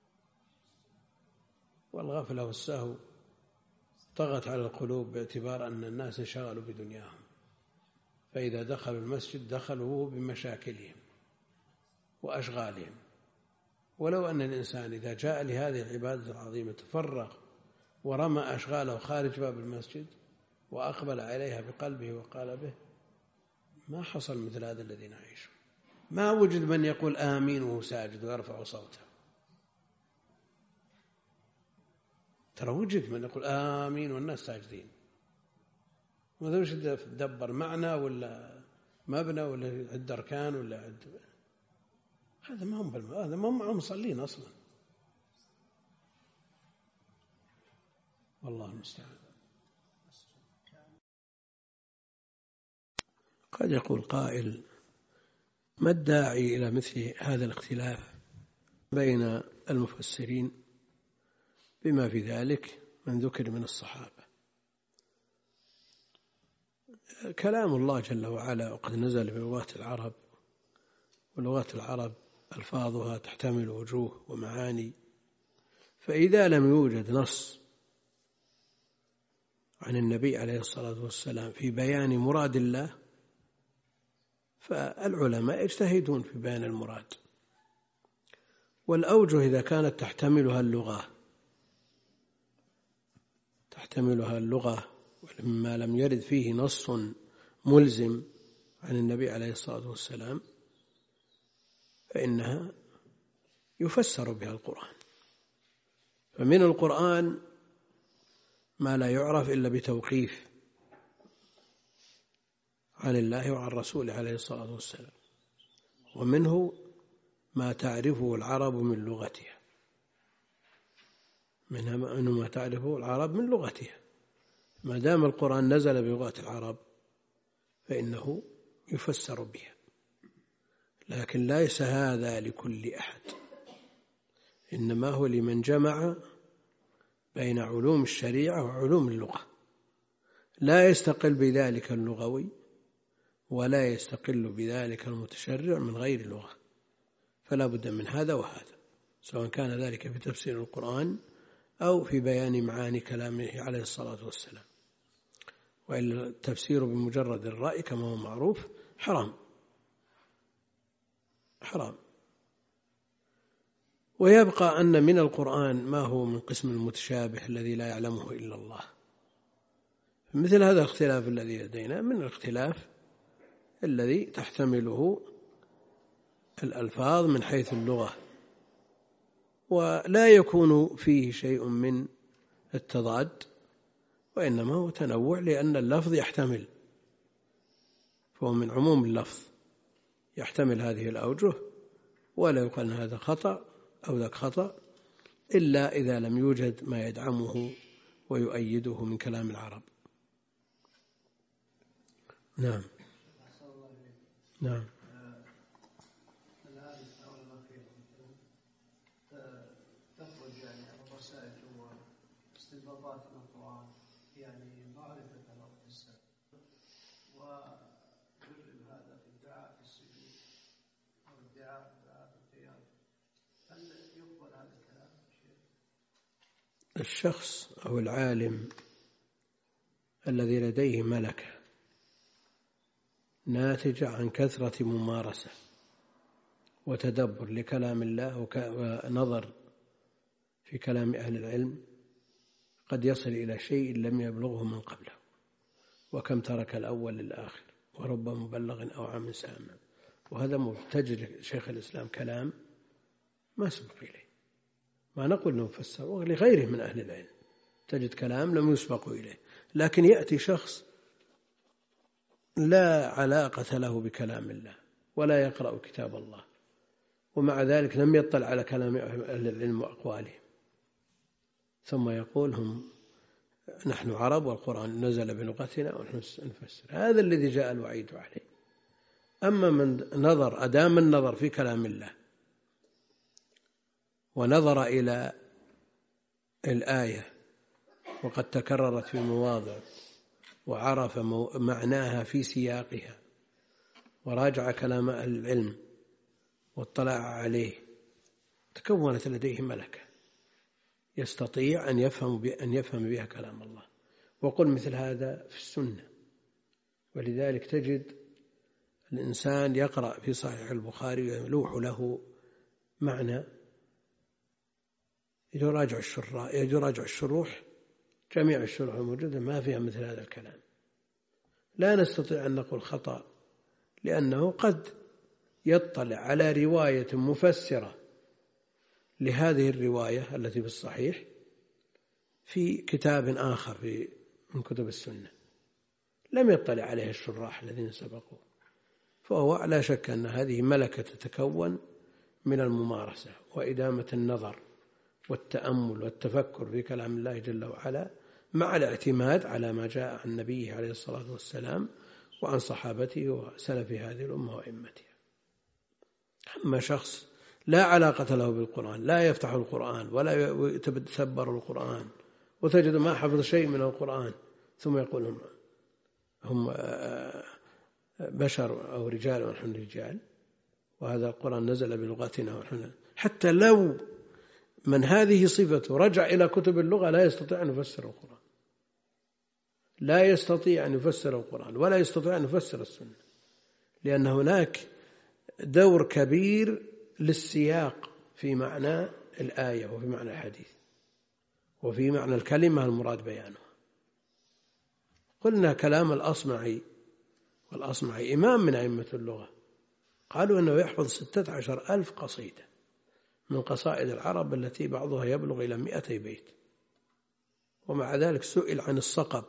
والغفلة والسهو طغت على القلوب باعتبار أن الناس انشغلوا بدنياهم، فإذا دخلوا المسجد دخلوا بمشاكلهم وأشغالهم. ولو أن الإنسان إذا جاء لهذه العبادة العظيمة تفرغ ورمى أشغاله خارج باب المسجد وأقبل عليها بقلبه وقالبه ما حصل مثل هذا الذي نعيشه. ما وجد من يقول آمين وهو ساجد ويرفع صوته، ترى وجد من يقول آمين والناس ساجدين، ماذا وش تدبر معنى ولا مبنى ولا عد أركان ولا عد، هذا ما هم بالم... هذا ما هم معهم مصلين أصلا. والله المستعان. قد يقول قائل ما الداعي إلى مثل هذا الاختلاف بين المفسرين بما في ذلك من ذكر من الصحابة؟ كلام الله جل وعلا وقد نزل بلغات العرب، ولغات العرب ألفاظها تحتمل وجوه ومعاني، فإذا لم يوجد نص عن النبي عليه الصلاة والسلام في بيان مراد الله فالعلماء يجتهدون في بيان المراد. والأوجه إذا كانت تحتملها اللغة تحتملها اللغة ولما لم يرد فيه نص ملزم عن النبي عليه الصلاة والسلام فإنها يفسر بها القرآن. فمن القرآن ما لا يعرف إلا بتوقيف عن الله وعن رسوله عليه الصلاة والسلام، ومنه ما تعرفه العرب من لغتها، منها ما تعرفه العرب من لغتها. ما دام القرآن نزل بلغة العرب فإنه يفسر بها، لكن ليس هذا لكل أحد، إنما هو لمن جمع بين علوم الشريعة وعلوم اللغة. لا يستقل بذلك اللغوي ولا يستقل بذلك المتشرع من غير لغة، فلا بد من هذا وهذا، سواء كان ذلك في تفسير القرآن أو في بيان معاني كلامه عليه الصلاة والسلام. وإلا التفسير بمجرد الرأي كما هو معروف حرام حرام. ويبقى أن من القرآن ما هو من قسم المتشابه الذي لا يعلمه إلا الله. مثل هذا الاختلاف الذي لدينا من الاختلاف الذي تحتمله الألفاظ من حيث اللغة، ولا يكون فيه شيء من التضاد، وإنما هو تنوع لأن اللفظ يحتمل، فهو من عموم اللفظ يحتمل هذه الأوجه، ولا يقال هذا خطأ أو ذاك خطأ إلا إذا لم يوجد ما يدعمه ويؤيده من كلام العرب. نعم نعم. تخرج يعني الرسائل واستنباطات من القرآن، يعني معرفة الأرض السابق، ويجرم هذا في ادعاء السجود أو ادعاء ادعاء القيام، هل يقبل هذا الكلام؟ الشخص أو العالم الذي لديه ملكة ناتجة عن كثرة ممارسة وتدبر لكلام الله ونظر في كلام أهل العلم قد يصل إلى شيء لم يبلغه من قبله، وكم ترك الأول للآخر، ورب مبلغ أو عام سامع. وهذا تجد شيخ الإسلام كلام ما سبق إليه، ما نقول أنه فسر، ولغيره من أهل العلم تجد كلام لم يسبق إليه. لكن يأتي شخص لا علاقة له بكلام الله ولا يقرأ كتاب الله، ومع ذلك لم يطلع على كلام أهل العلم وأقوالهم، ثم يقول هم نحن عرب والقرآن نزل بلغتنا ونحن نفسر. هذا الذي جاء الوعيد عليه. أما من نظر أدام النظر في كلام الله ونظر إلى الآية وقد تكررت في مواضع وعرف معناها في سياقها وراجع كلام أهل العلم واطلع عليه، تكونت لديه ملكة يستطيع أن يفهم أن يفهم بها كلام الله. وقل مثل هذا في السنة. ولذلك تجد الإنسان يقرأ في صحيح البخاري يلوح له معنى، يراجع الشراح يراجع الشروح، جميع الشروح الموجودة ما فيها مثل هذا الكلام. لا نستطيع أن نقول خطأ، لأنه قد يطلع على رواية مفسرة لهذه الرواية التي في الصحيح في كتاب آخر في من كتب السنة لم يطلع عليه الشراح الذين سبقوا، فهو لا شك أن هذه ملكة تتكون من الممارسة وإدامة النظر والتأمل والتفكر في كلام الله جل وعلا، مع الاعتماد على ما جاء عن نبيه عليه الصلاة والسلام وعن صحابته وسلف هذه الأمة وأئمتها. أما شخص لا علاقة له بالقرآن، لا يفتح القرآن ولا يتدبر القرآن، وتجد ما حفظ شيء من القرآن، ثم يقول هم, هم بشر أو رجال ونحن رجال، وهذا القرآن نزل بلغتنا ونحن، حتى لو من هذه صفته رجع إلى كتب اللغة لا يستطيع أن يفسر القرآن، لا يستطيع أن يفسر القرآن ولا يستطيع أن يفسر السنة، لأن هناك دور كبير للسياق في معنى الآية وفي معنى الحديث وفي معنى الكلمة المراد بيانها. قلنا كلام الأصمعي، والأصمعي إمام من أئمة اللغة، قالوا أنه يحفظ ستة عشر ألف قصيدة من قصائد العرب التي بعضها يبلغ إلى مئتي بيت، ومع ذلك سئل عن الصقب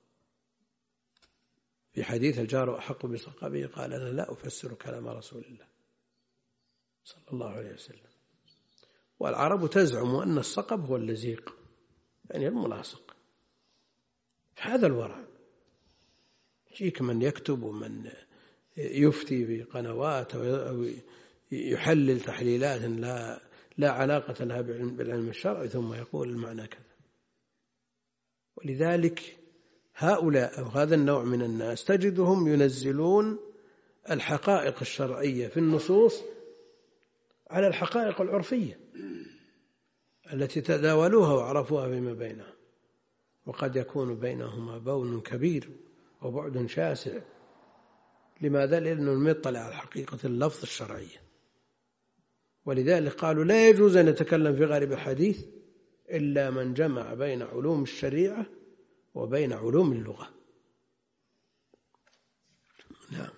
في حديث الجار أحق بصقبه، قال أنا لا أفسر كلام رسول الله صلى الله عليه وسلم. والعرب تزعم أن الصقب هو اللزيق، يعني الملاصق. هذا الورع. يجيك من يكتب ومن يفتي في قنوات أو يحلل تحليلات لا لا علاقة لها بالعلم الشرعي ثم يقول المعنى كذا. ولذلك هؤلاء أو هذا النوع من الناس تجدهم ينزلون الحقائق الشرعية في النصوص على الحقائق العرفية التي تداولوها وعرفوها فيما بينهم، وقد يكون بينهما بون كبير وبعد شاسع. لماذا؟ لأنه يطلع على حقيقة اللفظ الشرعية. ولذلك قالوا لا يجوز أن نتكلم في غالب الحديث إلا من جمع بين علوم الشريعة وبين علوم اللغة. نعم.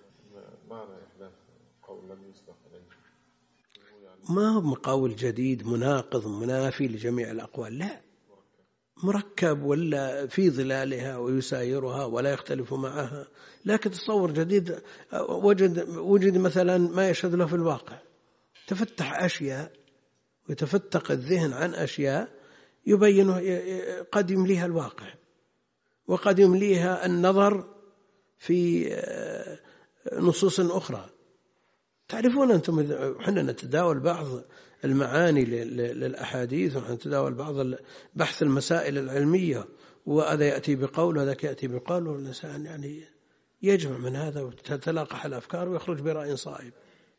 ما هو قول جديد مناقض منافي لجميع الأقوال، لا، مركب ولا في ظلالها ويسايرها ولا يختلف معها، لكن تصور جديد وجد, وجد مثلا ما يشهد له في الواقع، تفتح أشياء ويتفتق الذهن عن أشياء يبين قد يمليها الواقع وقد يمليها النظر في نصوص أخرى. تعرفون أنتم حنا نتداول بعض المعاني للأحاديث ونتداول بعض بحث المسائل العلمية، وهذا يأتي بقول وهذا يأتي بقول، والإنسان يعني يجمع من هذا وتتلاقح الأفكار ويخرج برأي صائب.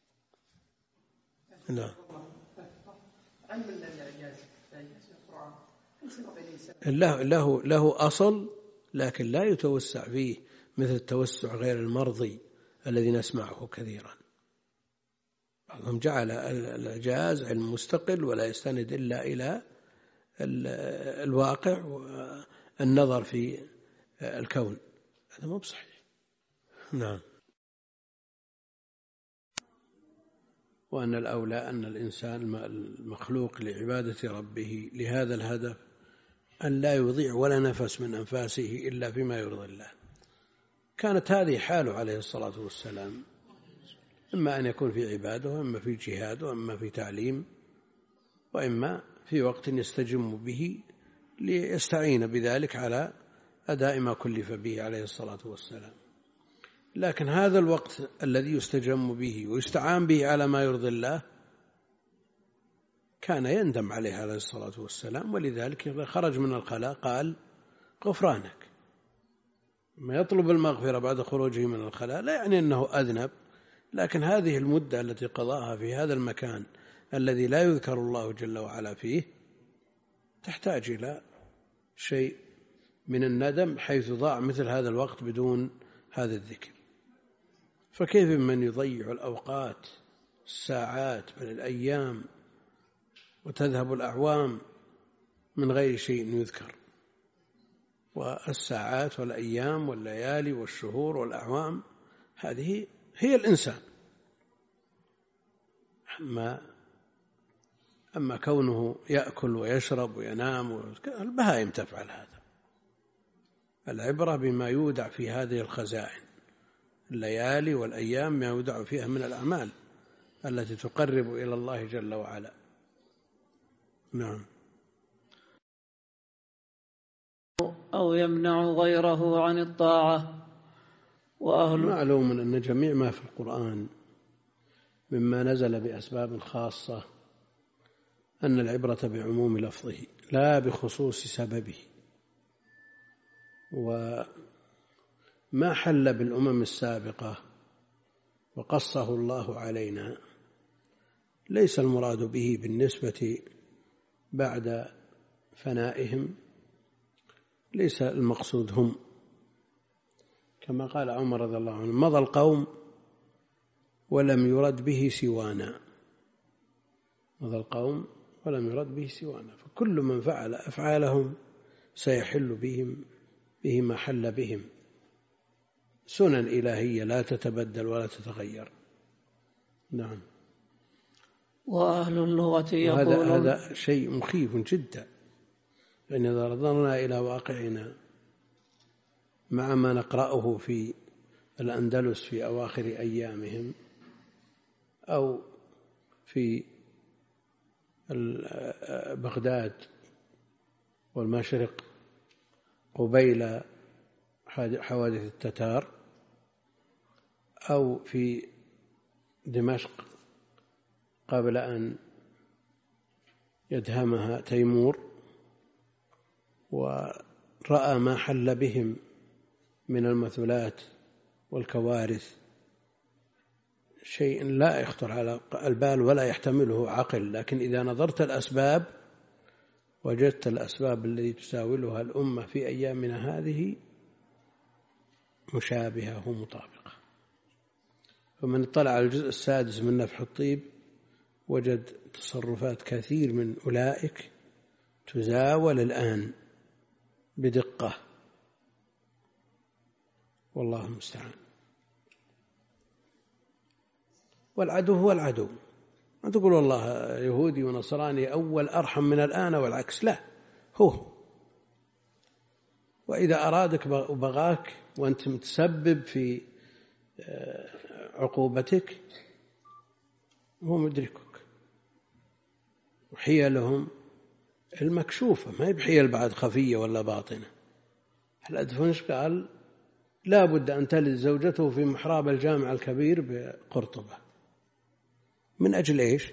نعم. له له له أصل لكن لا يتوسع فيه مثل التوسع غير المرضي الذي نسمعه كثيرا. بعضهم جعل الإعجاز علم مستقل ولا يستند إلا إلى الواقع والنظر في الكون، هذا مو بصحيح. نعم. وأن الأولى أن الإنسان المخلوق لعبادة ربه لهذا الهدف أن لا يضيع ولا نفس من أنفاسه إلا فيما يرضي الله. كانت هذه حاله عليه الصلاة والسلام، إما أن يكون في عباده وإما في جهاد وإما في تعليم وإما في وقت يستجم به ليستعين بذلك على أداء ما كلف به عليه الصلاة والسلام. لكن هذا الوقت الذي يستجم به ويستعان به على ما يرضي الله كان يندم عليه عليه الصلاة والسلام، ولذلك خرج من الخلاء قال غفرانك. ما يطلب المغفرة بعد خروجه من الخلاء لا يعني أنه أذنب، لكن هذه المدة التي قضاها في هذا المكان الذي لا يذكر الله جل وعلا فيه تحتاج إلى شيء من الندم، حيث ضاع مثل هذا الوقت بدون هذا الذكر. فكيف من يضيع الأوقات الساعات بل الأيام وتذهب الأعوام من غير شيء يذكر؟ والساعات والأيام والليالي والشهور والأعوام هذه هي الإنسان. أما, أما كونه يأكل ويشرب وينام، البهائم تفعل هذا. العبرة بما يودع في هذه الخزائن، الليالي والأيام ما يودع فيها من الأعمال التي تقرب إلى الله جل وعلا. نعم. أو يمنع غيره عن الطاعة. وأهل معلوم أن جميع ما في القرآن مما نزل بأسباب خاصة أن العبرة بعموم لفظه لا بخصوص سببه. وما حل بالأمم السابقة وقصه الله علينا ليس المراد به بالنسبة بعد فنائهم، ليس المقصود هم، كما قال عمر رضي الله عنه مضى القوم ولم يرد به سوانا. مضى القوم ولم يرد به سوانا، فكل من فعل أفعالهم سيحل بهم به ما حل بهم. سنن إلهية لا تتبدل ولا تتغير. نعم. وأهل اللغة يقولون هذا هذا شيء مخيف جدا، يعني إذا نظرنا إلى واقعنا مع ما نقرأه في الأندلس في أواخر أيامهم أو في بغداد والمشرق قبيل حوادث التتار، أو في دمشق قبل أن يدهمها تيمور، ورأى ما حل بهم من المثلات والكوارث شيء لا يخطر على البال ولا يحتمله عقل، لكن إذا نظرت الأسباب وجدت الأسباب التي تساولها الأمة في أيامنا هذه مشابهة ومطابقة. فمن اطلع على الجزء السادس من نفح الطيب وجد تصرفات كثير من أولئك تزاول الآن بدقة، والله المستعان. والعدو هو العدو، ما تقول والله يهودي ونصراني أول أرحم من الآن والعكس، لا، هو وإذا أرادك وبغاك وأنت متسبب في عقوبتك هو مدركك، وحيلهم المكشوفة ما هي بحيل بعد خفية ولا باطنة. الأدفنش قال لا بد أن تلد زوجته في محراب الجامع الكبير بقرطبة، من أجل إيش؟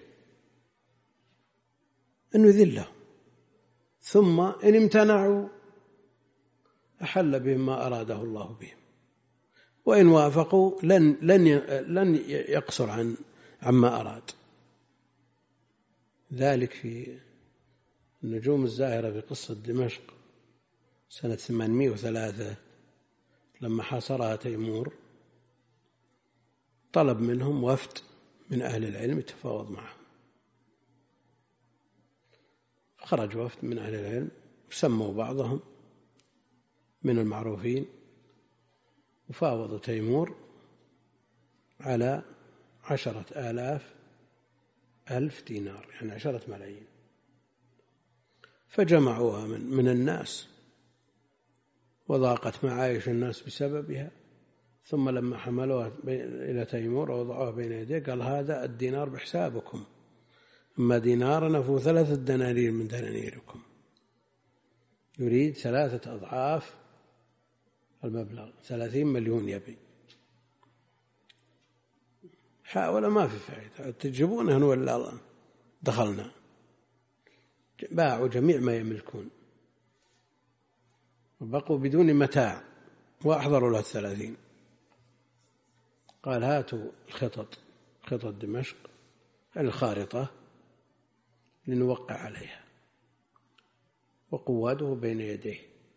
أنه يذلهم، ثم إن امتنعوا أحل بهم ما أراده الله بهم، وإن وافقوا لن لن لن يقصر عن عما أراد. ذلك في النجوم الزاهرة في قصة دمشق سنة ثمانمائة وثلاثة لما حاصرها تيمور، طلب منهم وفد من أهل العلم يتفاوض معهم. خرج وفد من أهل العلم سموا بعضهم من المعروفين وفاوضوا تيمور على عشرة آلاف ألف دينار، يعني عشرة ملايين، فجمعوها من, من الناس وضاقت معايش الناس بسببها. ثم لما حملوها إلى تيمور ووضعوها بين يديه قال هذا الدينار بحسابكم، أما دينارنا فهو ثلاثة دنانير من دنانيركم، يريد ثلاثة أضعاف المبلغ، ثلاثين مليون يبي. حاول ما في فائدة، تجيبونه ولا دخلنا. باعوا جميع ما يملكون وبقوا بدون متاع وأحضروا له الثلاثين. قال هاتوا الخطط، خطط دمشق الخارطة لنوقع عليها، وقواده بين يديه.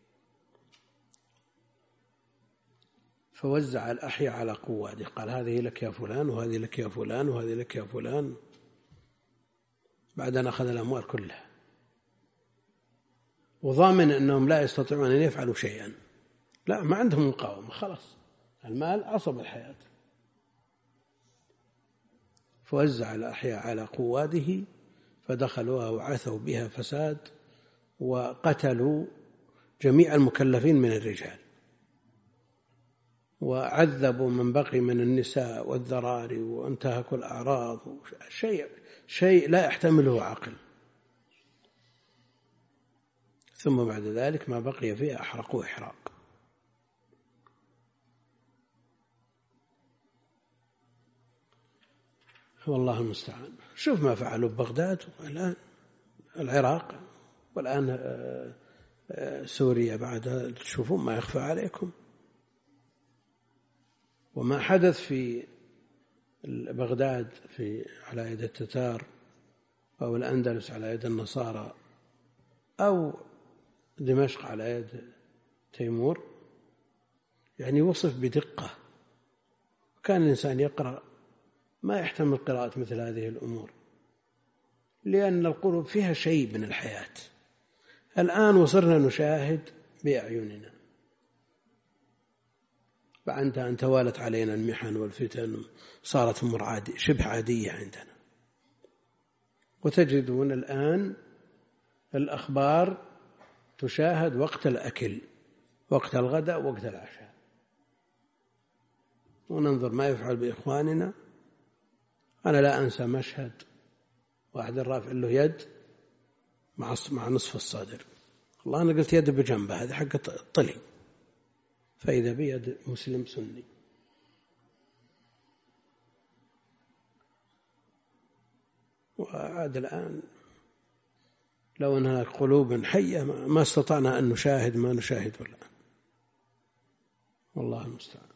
فوزع الأحياء على قواده، قال هذه لك يا فلان وهذه لك يا فلان وهذه لك يا فلان، بعد أن أخذ الأموال كلها وضامن أنهم لا يستطيعون أن يفعلوا شيئا، لا ما عندهم مقاومة، خلاص المال عصب الحياة. فوزع الأحياء على قواده فدخلوها وعثوا بها فساد، وقتلوا جميع المكلفين من الرجال، وعذبوا من بقي من النساء والذراري، وانتهكوا الأعراض، شيء شيء لا يحتمله عقل. ثم بعد ذلك ما بقي فيه أحرقوا إحراق. والله المستعان. شوف ما فعلوا ببغداد والآن العراق، والآن سوريا، بعد تشوفون ما يخفى عليكم. وما حدث في بغداد في على يد التتار، أو الأندلس على يد النصارى، أو دمشق على يد تيمور، يعني وصف بدقة. كان الإنسان يقرأ ما يحتمل قراءة مثل هذه الأمور، لأن القلوب فيها شيء من الحياة. الآن وصرنا نشاهد بأعيننا بعد أن توالت علينا المحن والفتن، صارت أمور عادية شبه عادية عندنا. وتجدون الآن الأخبار تشاهد وقت الأكل، وقت الغداء، وقت العشاء، وننظر ما يفعل بإخواننا. أنا لا أنسى مشهد واحد رافع له يد مع نصف الصدر، والله أنا قلت يد بجنبه، هذه حق الطلي، فإذا بيد مسلم سني. وعاد الآن لو أنها قلوب حية ما استطعنا أن نشاهد ما نشاهد الآن. والله المستعان.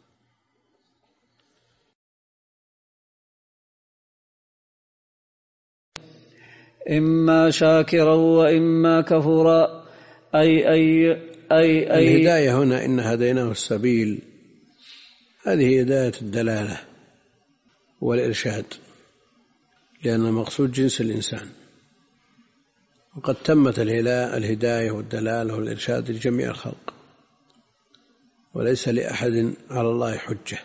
إما شاكرا وإما كفورا، أي أي أي أي الهداية هنا إن هديناه السبيل، هذه هداية الدلالة والإرشاد، لأن المقصود جنس الإنسان، وقد تمت الهداية والدلالة والإرشاد لجميع الخلق، وليس لأحد على الله حجة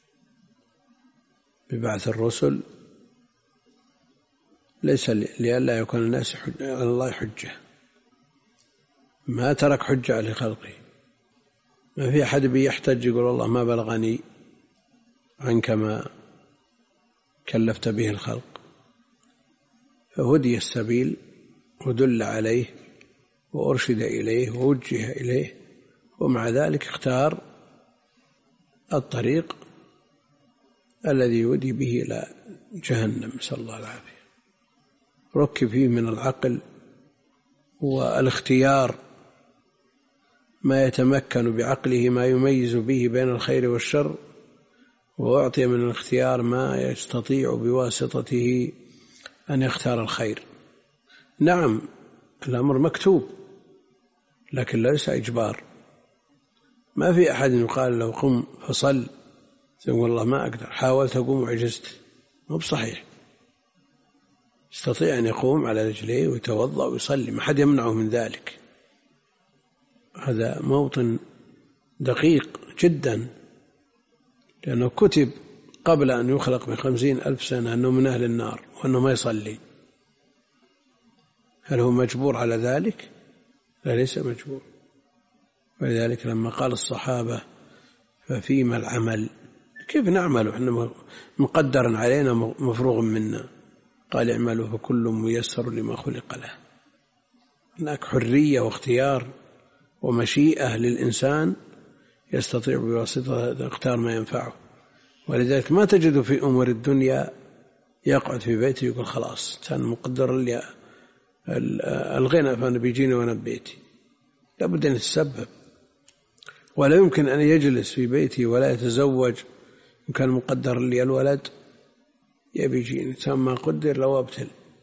ببعث الرسل، ليس لئلا يكون الناس على الله حجة، ما ترك حجة على خلقه. ما في أحد بيحتج يقول الله ما بلغني عنك ما كلفت به الخلق، فهدي السبيل ودل عليه وأرشد إليه ووجه إليه، ومع ذلك اختار الطريق الذي يودي به إلى جهنم، نسأل الله العافية. ركب فيه من العقل والاختيار ما يتمكن بعقله ما يميز به بين الخير والشر، وأعطي من الاختيار ما يستطيع بواسطته أن يختار الخير. نعم الأمر مكتوب لكن ليس إجبار، ما في أحد يقال له قم فصل يقول والله ما أقدر، حاولت أقوم وعجزت، مو بصحيح. يستطيع أن يقوم على رجليه ويتوضأ ويصلي، ما حد يمنعه من ذلك. هذا موطن دقيق جدا، لأنه كتب قبل أن يخلق بخمسين ألف سنة أنه من أهل النار وأنه ما يصلي. هل هو مجبور على ذلك؟ لا، ليس مجبور. ولذلك لما قال الصحابة ففيما العمل، كيف نعمل إحنا مقدر علينا مفروغ منا؟ قال اعملوا فكل ميسر لما خلق له. هناك حرية واختيار ومشيئة للإنسان، يستطيع بواسطة يختار ما ينفعه. ولذلك ما تجد في أمور الدنيا يقعد في بيته يقول خلاص كان مقدر لي الغنى فأنا بيجيني وأنا ببيتي، لابد أن يتسبب. ولا يمكن أن يجلس في بيته ولا يتزوج إن كان مقدر لي الولد يبي يجيني، ما قدر لو أبتل،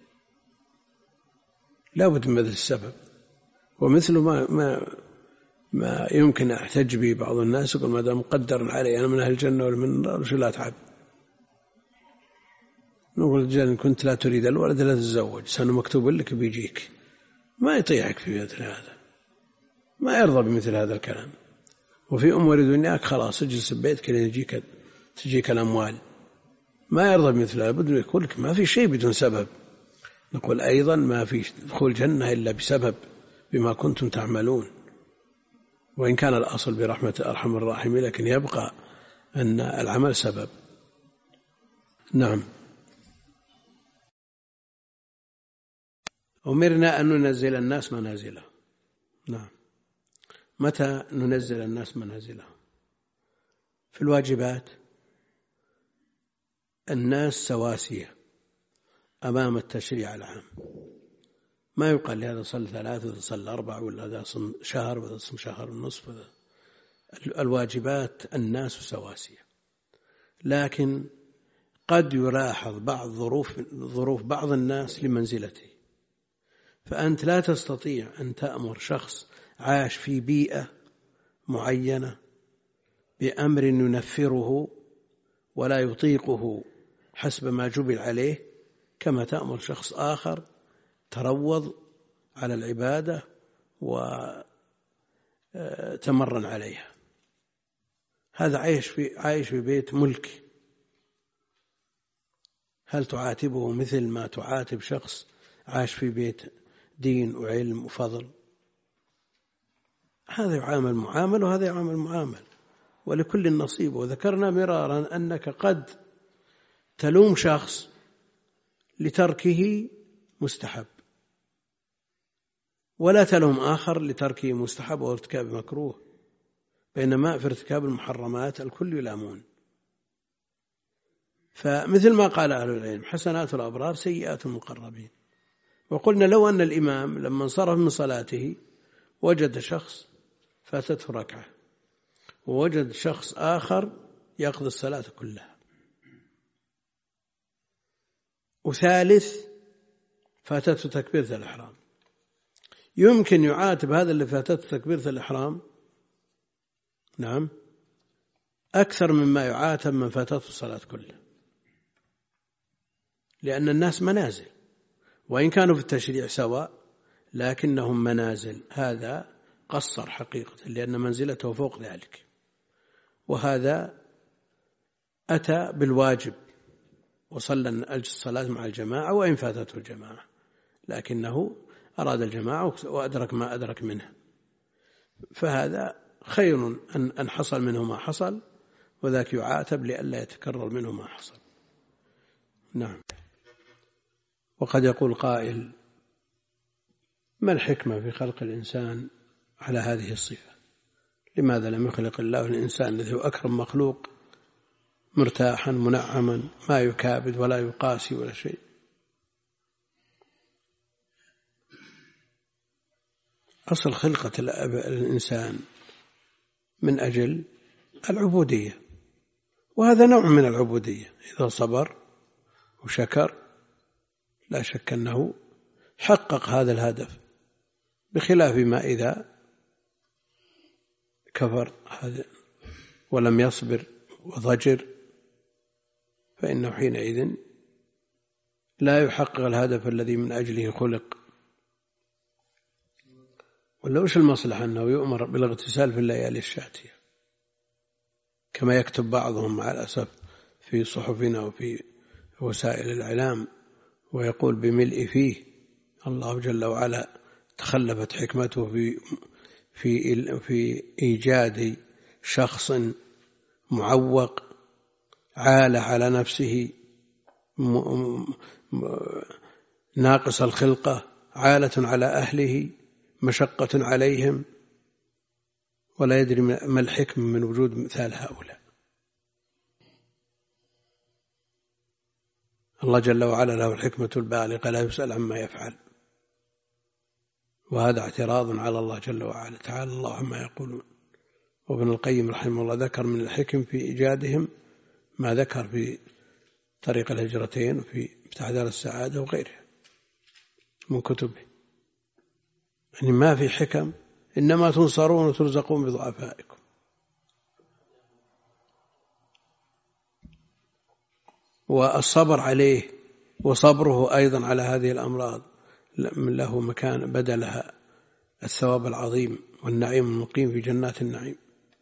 لابد من هذا السبب. ومثل ما ما ما يمكن أحتج به بعض الناس يقول ما دام مقدر علي أنا من أهل الجنة ولا من النار وش لا أتعب. نقول الرجال كنت لا تريد الولد لا تتزوج، سنة مكتوب لك بيجيك، ما يطيعك في مثل هذا، ما يرضى بمثل هذا الكلام. وفي أمور دنياك خلاص اجلس ببيتك لين يجيك تجيك الأموال، ما يرضى بمثل هذا، بدون يقول لك ما في شيء بدون سبب. نقول أيضا ما في دخول الجنة إلا بسبب بما كنتم تعملون، وإن كان الأصل برحمة أرحم الراحمين، لكن يبقى أن العمل سبب. نعم. أمرنا أن ننزل الناس منازلهم. نعم. متى ننزل الناس منازلهم؟ في الواجبات الناس سواسية أمام التشريع العام، ما يقال لهذا صل ثلاثة وهذا صل أربع، ولا هذا صم شهر وهذا صم شهر ونصف. الواجبات الناس سواسية، لكن قد يلاحظ بعض ظروف ظروف بعض الناس لمنزلته. فأنت لا تستطيع أن تأمر شخص عاش في بيئة معينة بأمر ينفره ولا يطيقه حسب ما جبل عليه، كما تأمر شخص آخر تروض على العبادة وتمرن عليها. هذا عايش في عايش في بيت ملك، هل تعاتبه مثل ما تعاتب شخص عاش في بيت دين وعلم وفضل؟ هذا يعامل معامل وهذا يعامل معامل، ولكل نصيب. وذكرنا مرارا أنك قد تلوم شخص لتركه مستحب، ولا تلوم آخر لتركه مستحب وارتكاب مكروه، بينما في ارتكاب المحرمات الكل يلامون. فمثل ما قال أهل العلم حسنات الأبرار سيئات المقربين. وقلنا لو أن الإمام لما انصرف من صلاته وجد شخص فاتته ركعة ووجد شخص آخر يقضي الصلاة كلها. وثالث فاتته تكبيرة الإحرام، يمكن يعاتب هذا اللي فاتته تكبيرة الإحرام نعم أكثر مما يعاتب من فاتته الصلاة كلها، لأن الناس منازل، وإن كانوا في التشريع سواء لكنهم منازل. هذا قصر حقيقة لأن منزلته فوق ذلك، وهذا أتى بالواجب وصلى الصلاة مع الجماعة وإن فاتته الجماعة، لكنه أراد الجماعة وأدرك ما أدرك منها، فهذا خير أن حصل منه ما حصل، وذاك يعاتب لئلا يتكرر منه ما حصل. نعم. وقد يقول قائل: ما الحكمة في خلق الإنسان على هذه الصفة؟ لماذا لم يخلق الله الإنسان الذي هو أكرم مخلوق مرتاحا منعما ما يكابد ولا يقاسي ولا شيء؟ أصل خلقة الإنسان من أجل العبودية، وهذا نوع من العبودية. إذا صبر وشكر لا شك أنه حقق هذا الهدف، بخلاف ما إذا كفر هذا ولم يصبر وضجر، فإنه حينئذ لا يحقق الهدف الذي من أجله خلق. ولا وش المصلحة أنه يؤمر بالاغتسال في الليالي الشاتية كما يكتب بعضهم مع الأسف في صحفنا وفي وسائل الإعلام، ويقول بملء فيه. الله جل وعلا تخلفت حكمته في في في إيجاد شخص معوق عالة على نفسه ناقص الخلقة، عالة على أهله، مشقة عليهم، ولا يدري ما الحكم من وجود مثال هؤلاء. الله جل وعلا له الحكمة البالغة لا يسأل عما يفعل، وهذا اعتراض على الله جل وعلا. تعالى الله عما يقولون. وابن القيم رحمه الله ذكر من الحكم في إيجادهم ما ذكر في طريق الهجرتين وفي مفتاح دار السعادة وغيرها من كتبه، يعني ما في حكم، إنما تنصرون وترزقون بضعفائكم. والصبر عليه وصبره أيضا على هذه الأمراض له مكان بدلها الثواب العظيم والنعيم المقيم في جنات النعيم.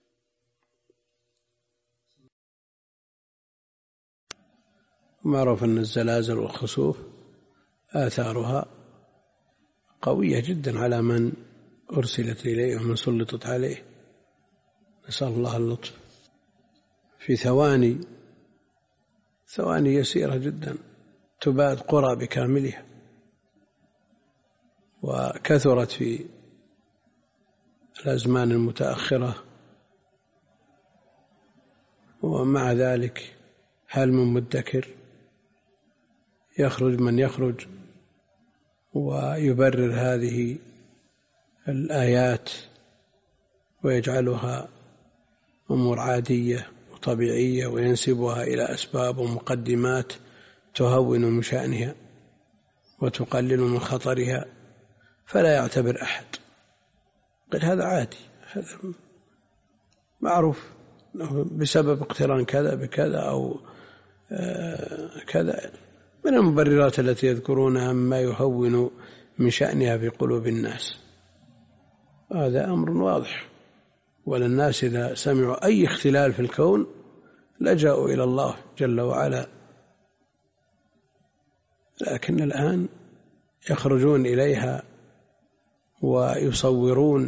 معروف أن الزلازل والخسوف آثارها قوية جدا على من أرسلت إليه ومن سلطت عليه، نسأل الله اللطف. في ثواني ثواني يسيرة جدا تباد قرى بكاملها، وكثرت في الأزمان المتأخرة، ومع ذلك هل من مدكر؟ يخرج من يخرج ويبرر هذه الآيات ويجعلها أمور عادية وطبيعية، وينسبها إلى أسباب ومقدمات تهون من شأنها وتقلل من خطرها، فلا يعتبر أحد، قل هذا عادي، هذا معروف بسبب اقتران كذا بكذا أو كذا من المبررات التي يذكرونها مما يهون من شأنها في قلوب الناس. هذا أمر واضح، وللناس إذا سمعوا أي اختلال في الكون لجأوا إلى الله جل وعلا، لكن الآن يخرجون إليها ويصورون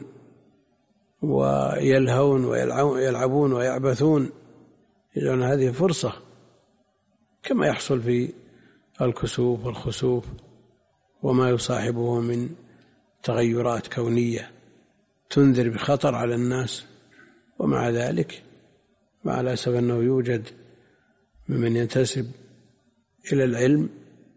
ويلهون ويلعبون ويعبثون، يجعلون هذه فرصة، كما يحصل في الكسوف والخسوف وما يصاحبه من تغيرات كونية تنذر بخطر على الناس. ومع ذلك مع الأسف أنه يوجد ممن ينتسب إلى العلم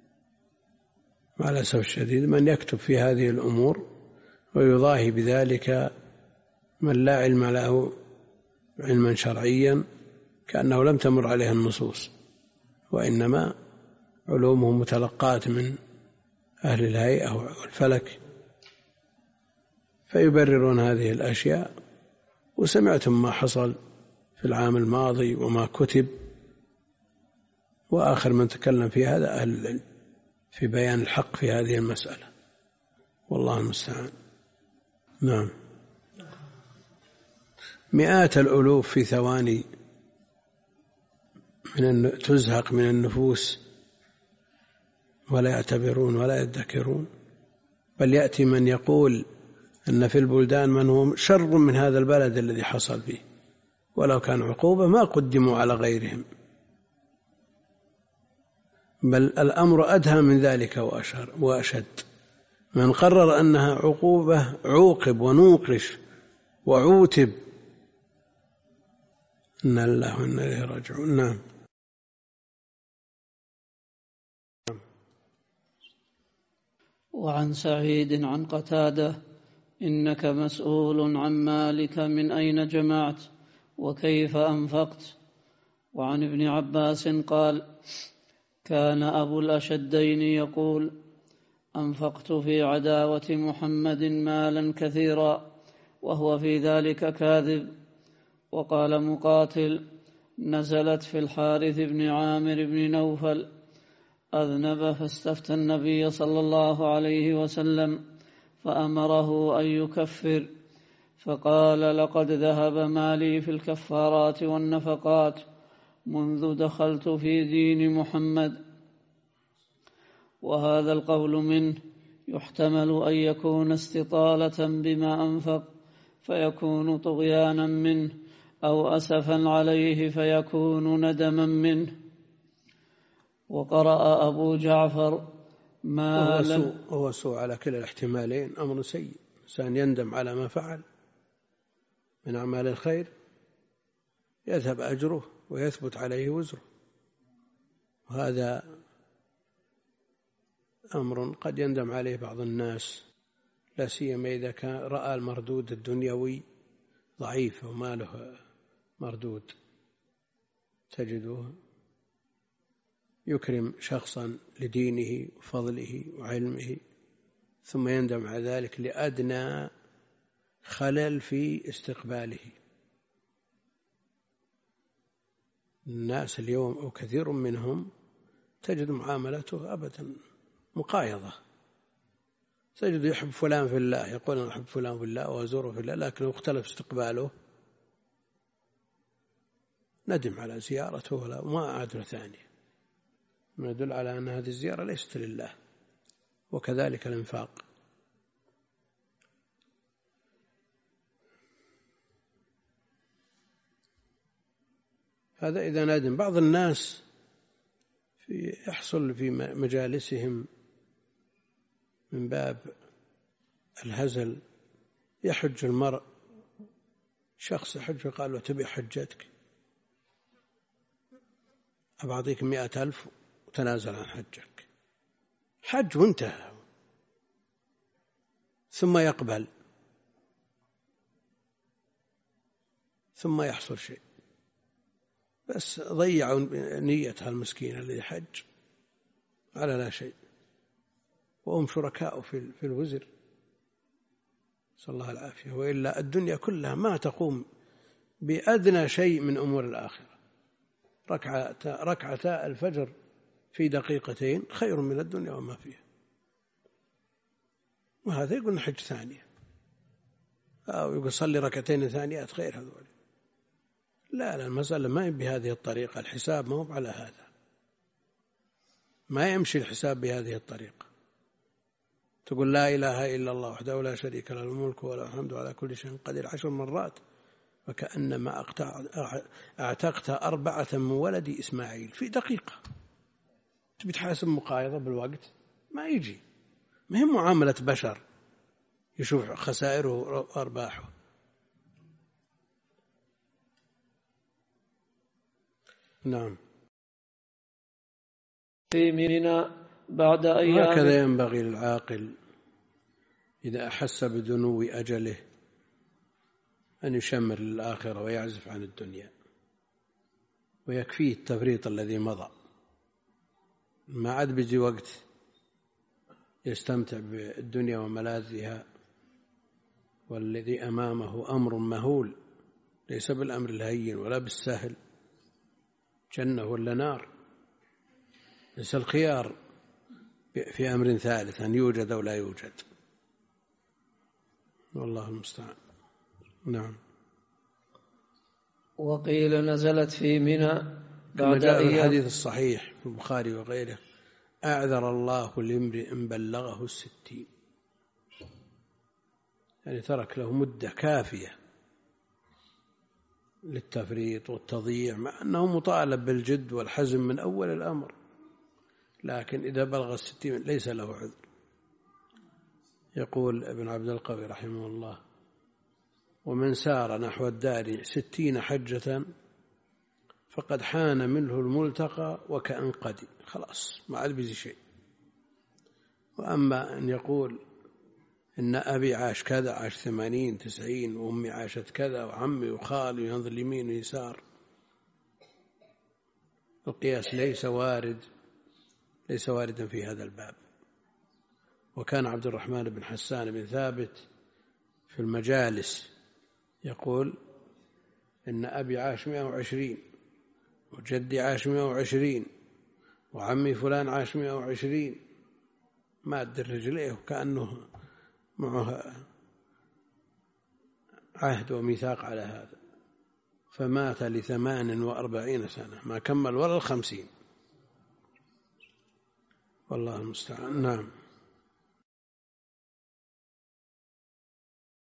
مع الأسف الشديد من يكتب في هذه الأمور ويضاهي بذلك من لا علم له علما شرعيا كأنه لم تمر عليه النصوص، وإنما علومه متلقاة من أهل الهيئة والفلك، فيبررون هذه الأشياء. وسمعتم ما حصل في العام الماضي وما كتب، وآخر من تكلم في هذا أهل العلم في بيان الحق في هذه المسألة، والله المستعان. نعم. مئات الألوف في ثواني من تزهق من النفوس ولا يعتبرون ولا يذكرون، بل يأتي من يقول أن في البلدان من هو شر من هذا البلد الذي حصل فيه، ولو كان عقوبة ما قدموا على غيرهم، بل الأمر أدهى من ذلك وأشد. من قرر أنها عقوبة عوقب ونوقش وعوتب. إن الله وإنا إليه راجعون. نعم. وعن سعيد عن قتادة: إنك مسؤول عن مالك من أين جمعت وكيف أنفقت. وعن ابن عباس قال: كان أبو الأشدين يقول: أنفقت في عداوة محمد مالا كثيرا، وهو في ذلك كاذب. وقال مقاتل: نزلت في الحارث بن عامر بن نوفل، أذنب فاستفتى النبي صلى الله عليه وسلم فأمره أن يكفر، فقال: لقد ذهب مالي في الكفارات والنفقات منذ دخلت في دين محمد. وهذا القول منه يحتمل أن يكون استطالة بما أنفق فيكون طغيانا منه، أو أسفا عليه فيكون ندما منه. وقرأ أبو جعفر: ما هو لم سوء, هو سوء على كلا الاحتمالين، أمر سيء. إنسان يندم على ما فعل من أعمال الخير يذهب أجره ويثبت عليه وزره، وهذا أمر قد يندم عليه بعض الناس، لا سيما إذا كان رأى المردود الدنيوي ضعيف وما له مردود. تجده يكرم شخصا لدينه وفضله وعلمه، ثم يندم على ذلك لأدنى خلل في استقباله. الناس اليوم أو كثير منهم تجد معاملته أبدا مقايضة. تجد يحب فلان في الله، يقول أنا أحب فلان في الله وأزوره في الله، لكن لو اختلف استقباله ندم على زيارته ولا ما أعاد له ثانية، ما يدل على أن هذه الزيارة ليست لله. وكذلك الإنفاق. هذا إذا ندم. بعض الناس في يحصل في مجالسهم من باب الهزل، يحج المرء، شخص يحج وقال له: تبي حجتك؟ أبعطيك مئة ألف وتنازل عن حجك. حج وانتهى، ثم يقبل، ثم يحصل شيء، بس ضيعوا نيتها المسكين الذي حج على لا شيء، وهم شركاء في الوزر، صلى الله العافية. وإلا الدنيا كلها ما تقوم بأدنى شيء من أمور الآخرة. ركعتا الفجر في دقيقتين خير من الدنيا وما فيها. وهذا يقول نحج ثانية، أو يقول صلي ركعتين ثانيات خير هذول. لا لا، المسألة ما هي بهذه الطريقة، الحساب ما هو على هذا، ما يمشي الحساب بهذه الطريقة. تقول لا إله إلا الله وحده لا شريك له الملك وله الحمد على كل شيء قدير عشر مرات، وكأنما اعتقت أربعة من ولد إسماعيل في دقيقة. تبي تحاسب مقايضة بالوقت؟ ما يجي. ما هي معاملة بشر يشوف خسائره وأرباحه. نعم. في منى بعد أيام. هكذا ينبغي للعاقل إذا أحس بدنو أجله أن يشمر للآخرة ويعزف عن الدنيا، ويكفيه التفريط الذي مضى، ما عاد بيجي وقت يستمتع بالدنيا وملاذها، والذي أمامه أمر مهول ليس بالأمر الهين ولا بالسهل، جنة ولا نار، ليس الخيار في أمر ثالث أن يوجد أو لا يوجد، والله المستعان. نعم. وقيل نزلت في منى كما جاء في الحديث الصحيح في البخاري وغيره: أعذر الله لامرئ بلغه الستين، يعني ترك له مدة كافية للتفريط والتضييع، مع أنه مطالب بالجد والحزم من أول الأمر، لكن إذا بلغ الستين ليس له عذر. يقول ابن عبد القوي رحمه الله: ومن سار نحو الدار ستين حجة فقد حان منه الملتقى وكأن قدي، خلاص ما عاد بيزي شيء. وأما أن يقول إن أبي عاش كذا، عاش ثمانين تسعين، وأمي عاشت كذا، وعمي وخالي، وينظر اليمين ويسار، القياس ليس وارد ليس واردا في هذا الباب. وكان عبد الرحمن بن حسان بن ثابت في المجالس يقول: إن أبي عاش مئة وعشرين، وجدي عاش مئة وعشرين، وعمي فلان عاش مئة وعشرين، ماد رجليه وكأنه معه عهد وميثاق على هذا، فمات لثمان وأربعين سنة، ما كمل ولا الخمسين، والله المستعان. نعم.